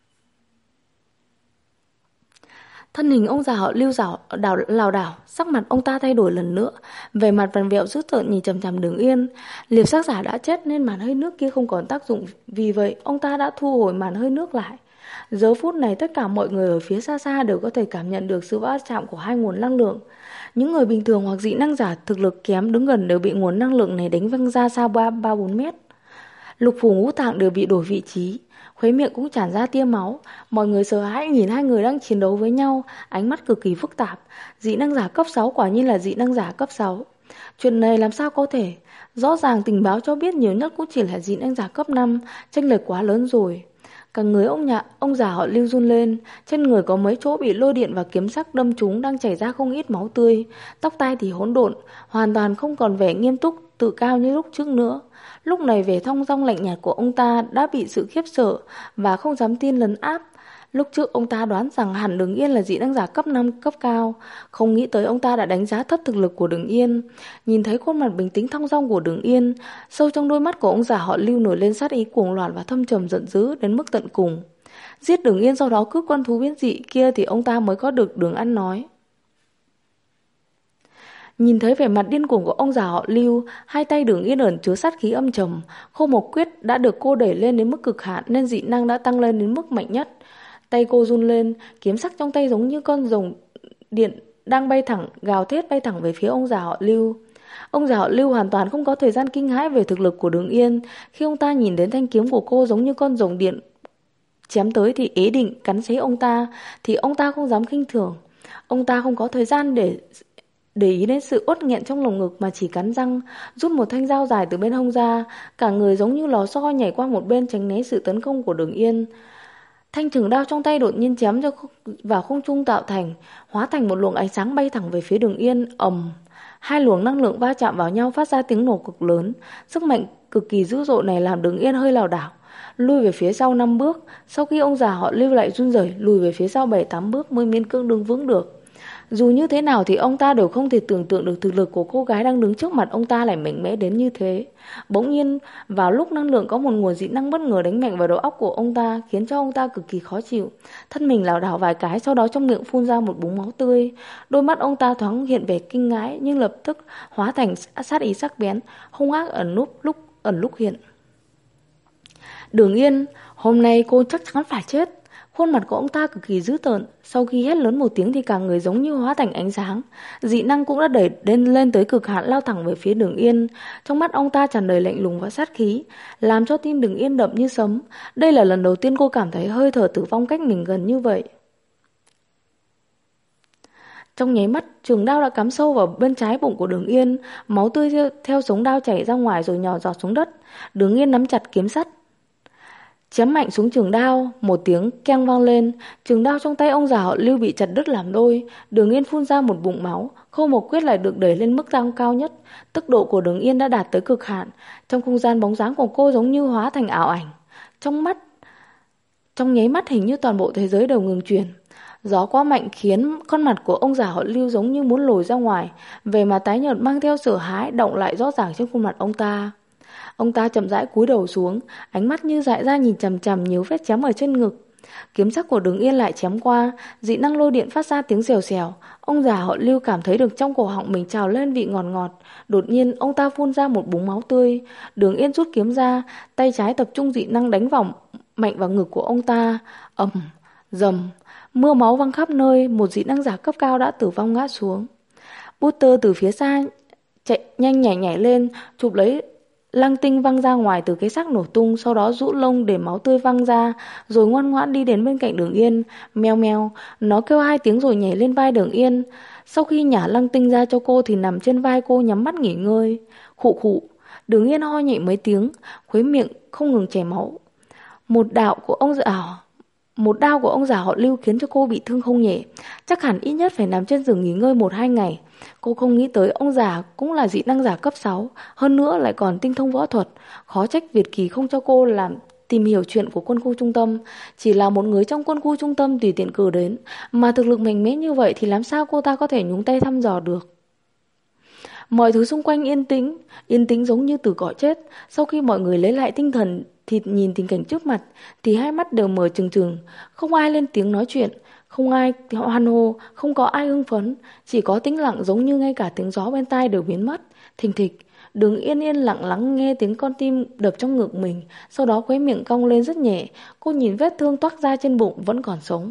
Thân hình ông già họ Lưu lảo đảo, sắc mặt ông ta thay đổi lần nữa, vẻ mặt vằn vẹo dữ tợn nhìn chằm chằm Đường Yên. Liệp sát giả đã chết nên màn hơi nước kia không còn tác dụng, vì vậy ông ta đã thu hồi màn hơi nước lại. Giờ phút này tất cả mọi người ở phía xa xa đều có thể cảm nhận được sự va chạm của hai nguồn năng lượng. Những người bình thường hoặc dị năng giả thực lực kém đứng gần đều bị nguồn năng lượng này đánh văng ra xa 3-4 mét. Lục phủ ngũ tạng đều bị đổi vị trí, khóe miệng cũng tràn ra tia máu. Mọi người sợ hãi nhìn hai người đang chiến đấu với nhau, ánh mắt cực kỳ phức tạp. Dị năng giả cấp 6 quả nhiên là dị năng giả cấp 6. Chuyện này làm sao có thể? Rõ ràng tình báo cho biết nhiều nhất cũng chỉ là dị năng giả cấp 5, chênh lệch quá lớn rồi. Cả người ông già họ Lưu run lên. Trên người có mấy chỗ bị lôi điện và kiếm sắc đâm trúng, đang chảy ra không ít máu tươi. Tóc tai thì hỗn độn, hoàn toàn không còn vẻ nghiêm túc tự cao như lúc trước nữa. Lúc này vẻ thong dong lạnh nhạt của ông ta đã bị sự khiếp sợ và không dám tin lấn áp. Lúc trước ông ta đoán rằng hẳn Đường Yên là dị năng giả cấp 5 cấp cao, không nghĩ tới ông ta đã đánh giá thấp thực lực của Đường Yên. Nhìn thấy khuôn mặt bình tĩnh thong dong của Đường Yên, sâu trong đôi mắt của ông già họ Lưu nổi lên sát ý cuồng loạn và thâm trầm giận dữ đến mức tận cùng. Giết Đường Yên sau đó cướp con thú biến dị kia thì ông ta mới có được đường ăn nói. Nhìn thấy vẻ mặt điên cuồng của ông già họ Lưu, hai tay Đường Yên ẩn chứa sát khí âm trầm. Khô Mộc Quyết đã được cô đẩy lên đến mức cực hạn nên dị năng đã tăng lên đến mức mạnh nhất. Tay cô run lên, kiếm sắc trong tay giống như con rồng điện đang bay thẳng, gào thét bay thẳng về phía ông già họ Lưu. Ông già họ Lưu hoàn toàn không có thời gian kinh hãi về thực lực của Đường Yên. Khi ông ta nhìn đến thanh kiếm của cô giống như con rồng điện chém tới thì ế định cắn xé ông ta, thì ông ta không dám khinh thường. Ông ta không có thời gian để ý đến sự uất nghẹn trong lồng ngực mà chỉ cắn răng, rút một thanh dao dài từ bên hông ra, cả người giống như lò xo nhảy qua một bên tránh né sự tấn công của Đường Yên. Thanh trường đao trong tay đột nhiên chém vào không trung hóa thành một luồng ánh sáng bay thẳng về phía Đường Yên. Ầm, hai luồng năng lượng va chạm vào nhau phát ra tiếng nổ cực lớn. Sức mạnh cực kỳ dữ dội này làm Đường Yên hơi lảo đảo, lui về phía sau 5 bước. Sau khi ông già họ Lưu lại run rẩy lùi về phía sau 7-8 bước mới miễn cưỡng đứng vững được. Dù như thế nào thì ông ta đều không thể tưởng tượng được thực lực của cô gái đang đứng trước mặt ông ta lại mạnh mẽ đến như thế. Bỗng nhiên, vào lúc năng lượng có một nguồn dị năng bất ngờ đánh mạnh vào đầu óc của ông ta, khiến cho ông ta cực kỳ khó chịu. Thân mình lảo đảo vài cái, sau đó trong miệng phun ra một búng máu tươi. Đôi mắt ông ta thoáng hiện vẻ kinh ngãi, nhưng lập tức hóa thành sát ý sắc bén, hung ác ẩn lúc hiện. Đường Yên, hôm nay cô chắc chắn phải chết. Khuôn mặt của ông ta cực kỳ dữ tợn. Sau khi hét lớn một tiếng thì cả người giống như hóa thành ánh sáng. Dị năng cũng đã đẩy lên tới cực hạn, lao thẳng về phía Đường Yên. Trong mắt ông ta tràn đầy lạnh lùng và sát khí, làm cho tim Đường Yên đập như sấm. Đây là lần đầu tiên cô cảm thấy hơi thở tử vong cách mình gần như vậy. Trong nháy mắt, trường đao đã cắm sâu vào bên trái bụng của Đường Yên. Máu tươi theo sống đao chảy ra ngoài rồi nhỏ giọt xuống đất. Đường Yên nắm chặt kiếm sắt, chém mạnh xuống trường đao. Một tiếng keng vang lên, trường đao trong tay ông già họ Lưu bị chặt đứt làm đôi. Đường Yên phun ra một bụng máu. Khô Mộc Quyết lại được đẩy lên mức tăng cao nhất. Tốc độ của Đường Yên đã đạt tới cực hạn. Trong không gian, bóng dáng của cô giống như hóa thành ảo ảnh. Trong nháy mắt hình như toàn bộ thế giới đều ngừng chuyển. Gió quá mạnh khiến con mặt của ông già họ Lưu giống như muốn lồi ra ngoài. Vẻ mặt tái nhợt mang theo sợ hãi động lại rõ ràng trên khuôn mặt ông ta. Ông ta chậm rãi cúi đầu xuống, ánh mắt như dại ra nhìn chằm chằm nhiều vết chém ở trên ngực. Kiếm sắc của Đường Yên lại chém qua, dị năng lôi điện phát ra tiếng xèo xèo. Ông già họ Lưu cảm thấy được trong cổ họng mình trào lên vị ngọt ngọt. Đột nhiên ông ta phun ra một búng máu tươi. Đường Yên rút kiếm ra, tay trái tập trung dị năng đánh mạnh vào ngực của ông ta. Ầm, rầm, mưa máu văng khắp nơi. Một dị năng giả cấp cao đã tử vong ngã xuống. Butter từ phía xa chạy nhanh nhảy lên, chụp lấy lăng tinh văng ra ngoài từ cái xác nổ tung, sau đó rũ lông để máu tươi văng ra, rồi ngoan ngoãn đi đến bên cạnh Đường Yên. Meo meo, nó kêu 2 tiếng rồi nhảy lên vai Đường Yên. Sau khi nhả lăng tinh ra cho cô thì nằm trên vai cô nhắm mắt nghỉ ngơi. Khụ khụ, Đường Yên ho nhẹ mấy tiếng, khuấy miệng không ngừng chảy máu. Một đao của ông già họ Lưu khiến cho cô bị thương không nhẹ, chắc hẳn ít nhất phải nằm trên giường nghỉ ngơi 1-2 ngày. Cô không nghĩ tới ông già cũng là dị năng giả cấp 6, hơn nữa lại còn tinh thông võ thuật. Khó trách Việt Kỳ không cho cô tìm hiểu chuyện của quân khu trung tâm. Chỉ là một người trong quân khu trung tâm tùy tiện cử đến, mà thực lực mạnh mẽ như vậy thì làm sao cô ta có thể nhúng tay thăm dò được. Mọi thứ xung quanh yên tĩnh giống như từ cõi chết. Sau khi mọi người lấy lại tinh thần thì nhìn tình cảnh trước mặt thì hai mắt đều mở trừng trừng. Không ai lên tiếng nói chuyện, không ai hoan hô, không có ai hưng phấn, chỉ có tĩnh lặng giống như ngay cả tiếng gió bên tai đều biến mất. Thình thịch, Đường Yên yên lặng lắng nghe tiếng con tim đập trong ngực mình, sau đó khóe miệng cong lên rất nhẹ. Cô nhìn vết thương toác ra trên bụng vẫn còn sống.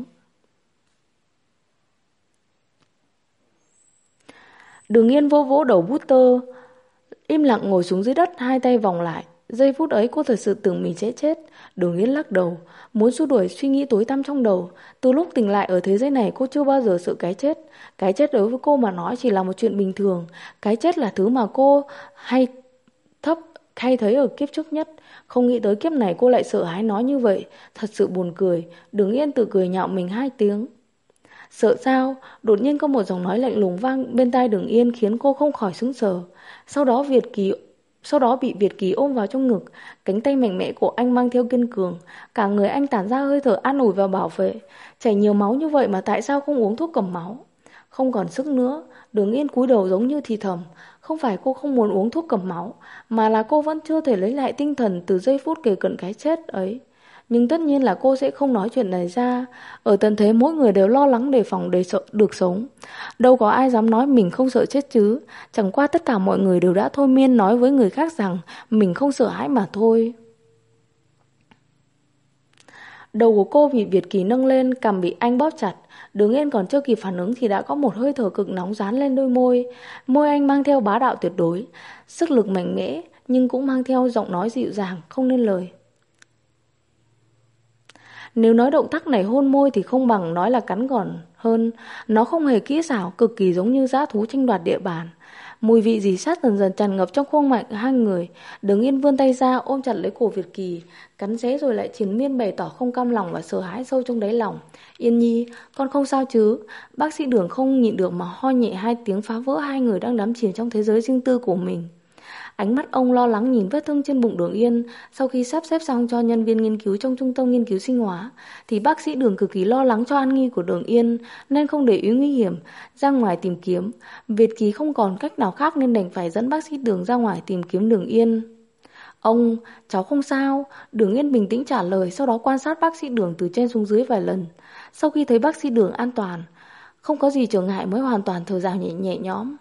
Đường Yên vô vỗ đầu Butter, im lặng ngồi xuống dưới đất, hai tay vòng lại. Giây phút ấy cô thật sự tưởng mình sẽ chết. Đường Yên lắc đầu, muốn xua đuổi suy nghĩ tối tăm trong đầu. Từ lúc tỉnh lại ở thế giới này cô chưa bao giờ sợ cái chết. Cái chết đối với cô mà nói chỉ là một chuyện bình thường. Cái chết là thứ mà cô hay hay thấy ở kiếp trước nhất. Không nghĩ tới kiếp này cô lại sợ hãi nói như vậy. Thật sự buồn cười. Đường Yên tự cười nhạo mình 2 tiếng. Sợ sao? Đột nhiên có một giọng nói lạnh lùng vang bên tai Đường Yên khiến cô không khỏi sững sờ. Sau đó bị Việt Kỳ ôm vào trong ngực. Cánh tay mạnh mẽ của anh mang theo kiên cường. Cả người anh tản ra hơi thở an ủi và bảo vệ. Chảy nhiều máu như vậy mà tại sao không uống thuốc cầm máu? Không còn sức nữa. Đường Yên cúi đầu giống như thì thầm. Không phải cô không muốn uống thuốc cầm máu, mà là cô vẫn chưa thể lấy lại tinh thần từ giây phút kề cận cái chết ấy. Nhưng tất nhiên là cô sẽ không nói chuyện này ra. Ở tận thế mỗi người đều lo lắng đề phòng để sợ được sống. Đâu có ai dám nói mình không sợ chết chứ. Chẳng qua tất cả mọi người đều đã thôi miên nói với người khác rằng mình không sợ hãi mà thôi. Đầu của cô bị Việt Kỳ nâng lên, cằm bị anh bóp chặt. Đường Yên còn chưa kịp phản ứng thì đã có một hơi thở cực nóng dán lên đôi môi. Môi anh mang theo bá đạo tuyệt đối, sức lực mạnh mẽ, nhưng cũng mang theo giọng nói dịu dàng, không nên lời. Nếu nói động tác này hôn môi thì không bằng nói là cắn gọn hơn. Nó không hề kỹ xảo, cực kỳ giống như dã thú tranh đoạt địa bàn. Mùi vị dì sát dần dần tràn ngập trong khuôn mặt hai người. Đường Yên vươn tay ra ôm chặt lấy cổ Việt Kỳ, cắn xé rồi lại triền miên bày tỏ không cam lòng và sợ hãi sâu trong đáy lòng. Yên Nhi, con không sao chứ? Bác sĩ Đường không nhịn được mà ho nhẹ 2 tiếng phá vỡ hai người đang đắm chìm trong thế giới riêng tư của mình. Ánh mắt ông lo lắng nhìn vết thương trên bụng Đường Yên. Sau khi sắp xếp xong cho nhân viên nghiên cứu trong trung tâm nghiên cứu sinh hóa, thì bác sĩ Đường cực kỳ lo lắng cho an nguy của Đường Yên, nên không để ý nguy hiểm ra ngoài tìm kiếm. Việt Kỳ không còn cách nào khác nên đành phải dẫn bác sĩ Đường ra ngoài tìm kiếm Đường Yên. Ông, cháu không sao. Đường Yên bình tĩnh trả lời, sau đó quan sát bác sĩ Đường từ trên xuống dưới vài lần. Sau khi thấy bác sĩ Đường an toàn, không có gì trở ngại mới hoàn toàn thở dài nhẹ nhõm.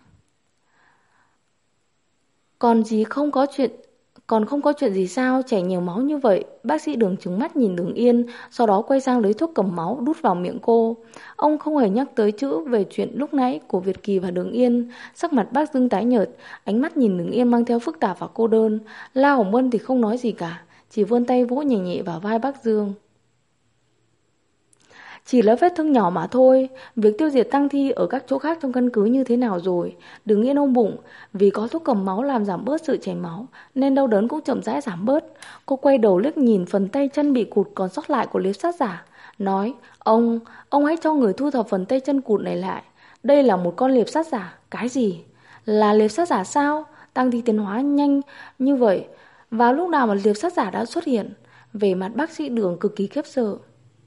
Còn không có chuyện gì sao? Chảy nhiều máu như vậy. Bác sĩ Đường trừng mắt nhìn Đường Yên, sau đó quay sang lấy thuốc cầm máu đút vào miệng cô. Ông không hề nhắc tới chữ về chuyện lúc nãy của Việt Kỳ và Đường Yên. Sắc mặt bác Dương tái nhợt, ánh mắt nhìn Đường Yên mang theo phức tạp và cô đơn. La Hồng Vân thì không nói gì cả, chỉ vươn tay vỗ nhẹ nhẹ vào vai bác Dương. Chỉ là vết thương nhỏ mà thôi. Việc tiêu diệt tang thi ở các chỗ khác trong căn cứ như thế nào rồi? Đừng yên ôm bụng. Vì có thuốc cầm máu làm giảm bớt sự chảy máu, nên đau đớn cũng chậm rãi giảm bớt. Cô quay đầu liếc nhìn phần tay chân bị cụt còn sót lại của liệp sát giả, nói: Ông hãy cho người thu thập phần tay chân cụt này lại. Đây là một con liệp sát giả. Cái gì? Là liệp sát giả sao? Tang thi tiến hóa nhanh như vậy, vào lúc nào mà liệp sát giả đã xuất hiện? Về mặt bác sĩ Đường cực kỳ khiếp sợ.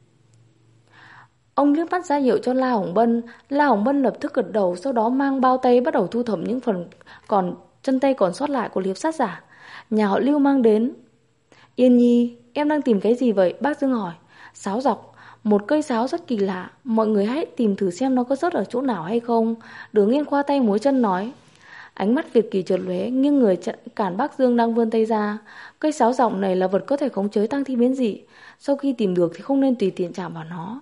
Ông liếc mắt ra hiệu cho La Hồng Bân. La Hồng Bân lập tức gật đầu, sau đó mang bao tay bắt đầu thu thập những phần chân tay còn sót lại của liệp sát giả nhà họ Lưu mang đến. Yên Nhi, em đang tìm cái gì vậy? Bác Dương hỏi. Sáo dọc, một cây sáo rất kỳ lạ, mọi người hãy tìm thử xem nó có rớt ở chỗ nào hay không. Đường Yên khoa tay múa chân nói. Ánh mắt Việt Kỳ chợt lóe, nghiêng người cản bác Dương đang vươn tay ra. Cây sáo dọc này là vật có thể khống chế tang thi biến dị, sau khi tìm được thì không nên tùy tiện chạm vào nó.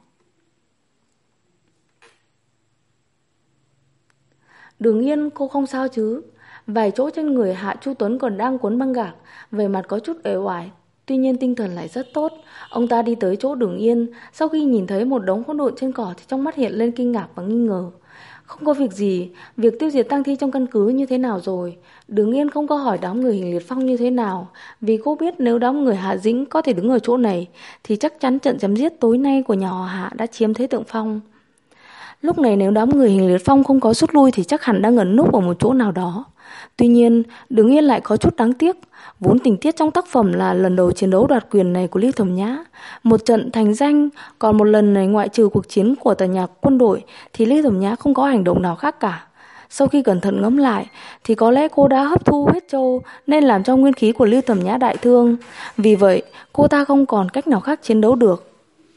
Đường Yên, cô không sao chứ? Vài chỗ trên người Hạ Chu Tuấn còn đang cuốn băng gạc, về mặt có chút uể oải, tuy nhiên tinh thần lại rất tốt. Ông ta đi tới chỗ Đường Yên, sau khi nhìn thấy một đống hỗn độn trên cỏ thì trong mắt hiện lên kinh ngạc và nghi ngờ. Không có việc gì, việc tiêu diệt tang thi trong căn cứ như thế nào rồi? Đường Yên không có hỏi đám người Hình Liệt Phong như thế nào, vì cô biết nếu đám người Hạ Dĩnh có thể đứng ở chỗ này thì chắc chắn trận chém giết tối nay của nhà họ Hạ đã chiếm thế thượng phong. Lúc này nếu đám người Hình Liệt Phong không có rút lui thì chắc hẳn đang ẩn núp ở một chỗ nào đó. Tuy nhiên, Đường Yên lại có chút đáng tiếc. Vốn tình tiết trong tác phẩm là lần đầu chiến đấu đoạt quyền này của Lưu Thẩm Nhã, một trận thành danh, còn một lần này ngoại trừ cuộc chiến của tòa nhà quân đội thì Lưu Thẩm Nhã không có hành động nào khác cả. Sau khi cẩn thận ngẫm lại thì có lẽ cô đã hấp thu huyết châu nên làm cho nguyên khí của Lưu Thẩm Nhã đại thương. Vì vậy, cô ta không còn cách nào khác chiến đấu được.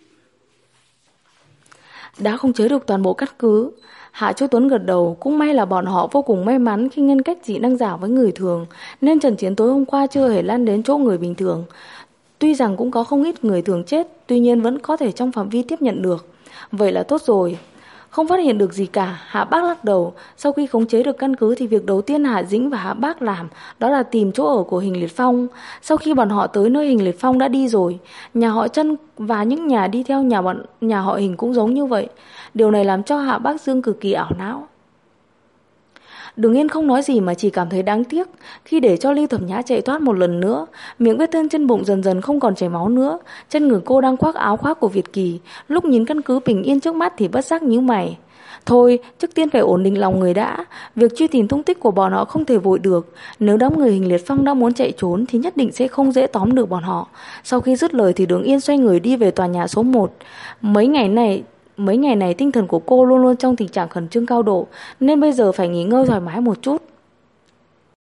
Đã khống chế được toàn bộ căn cứ. Hạ Chu Tuấn gật đầu, cũng may là bọn họ vô cùng may mắn khi ngăn cách dị năng giả với người thường, nên trận chiến tối hôm qua chưa hề lan đến chỗ người bình thường. Tuy rằng cũng có không ít người thường chết, tuy nhiên vẫn có thể trong phạm vi tiếp nhận được. Vậy là tốt rồi. Không phát hiện được gì cả, Hạ Bác lắc đầu. Sau khi khống chế được căn cứ thì việc đầu tiên Hạ Dĩnh và Hạ Bác làm đó là tìm chỗ ở của Hình Liệt Phong. Sau khi bọn họ tới nơi Hình Liệt Phong đã đi rồi, nhà họ Trân và những nhà đi theo nhà họ Hình cũng giống như vậy. Điều này làm cho Hạ Bác Dương cực kỳ ảo não. Đường Yên không nói gì mà chỉ cảm thấy đáng tiếc khi để cho Lưu Thẩm Nhã chạy thoát một lần nữa. Miệng vết thương trên bụng dần dần không còn chảy máu nữa. Trên người cô đang khoác áo khoác của Việt Kỳ. Lúc nhìn căn cứ bình yên trước mắt thì bất giác nhíu mày. Thôi, trước tiên phải ổn định lòng người đã. Việc truy tìm tung tích của bọn họ không thể vội được. Nếu đám người Hình Liệt Phong đang muốn chạy trốn thì nhất định sẽ không dễ tóm được bọn họ. Sau khi dứt lời thì Đường Yên xoay người đi về tòa nhà số 1. Mấy ngày này tinh thần của cô luôn luôn trong tình trạng khẩn trương cao độ, nên bây giờ phải nghỉ ngơi thoải mái một chút.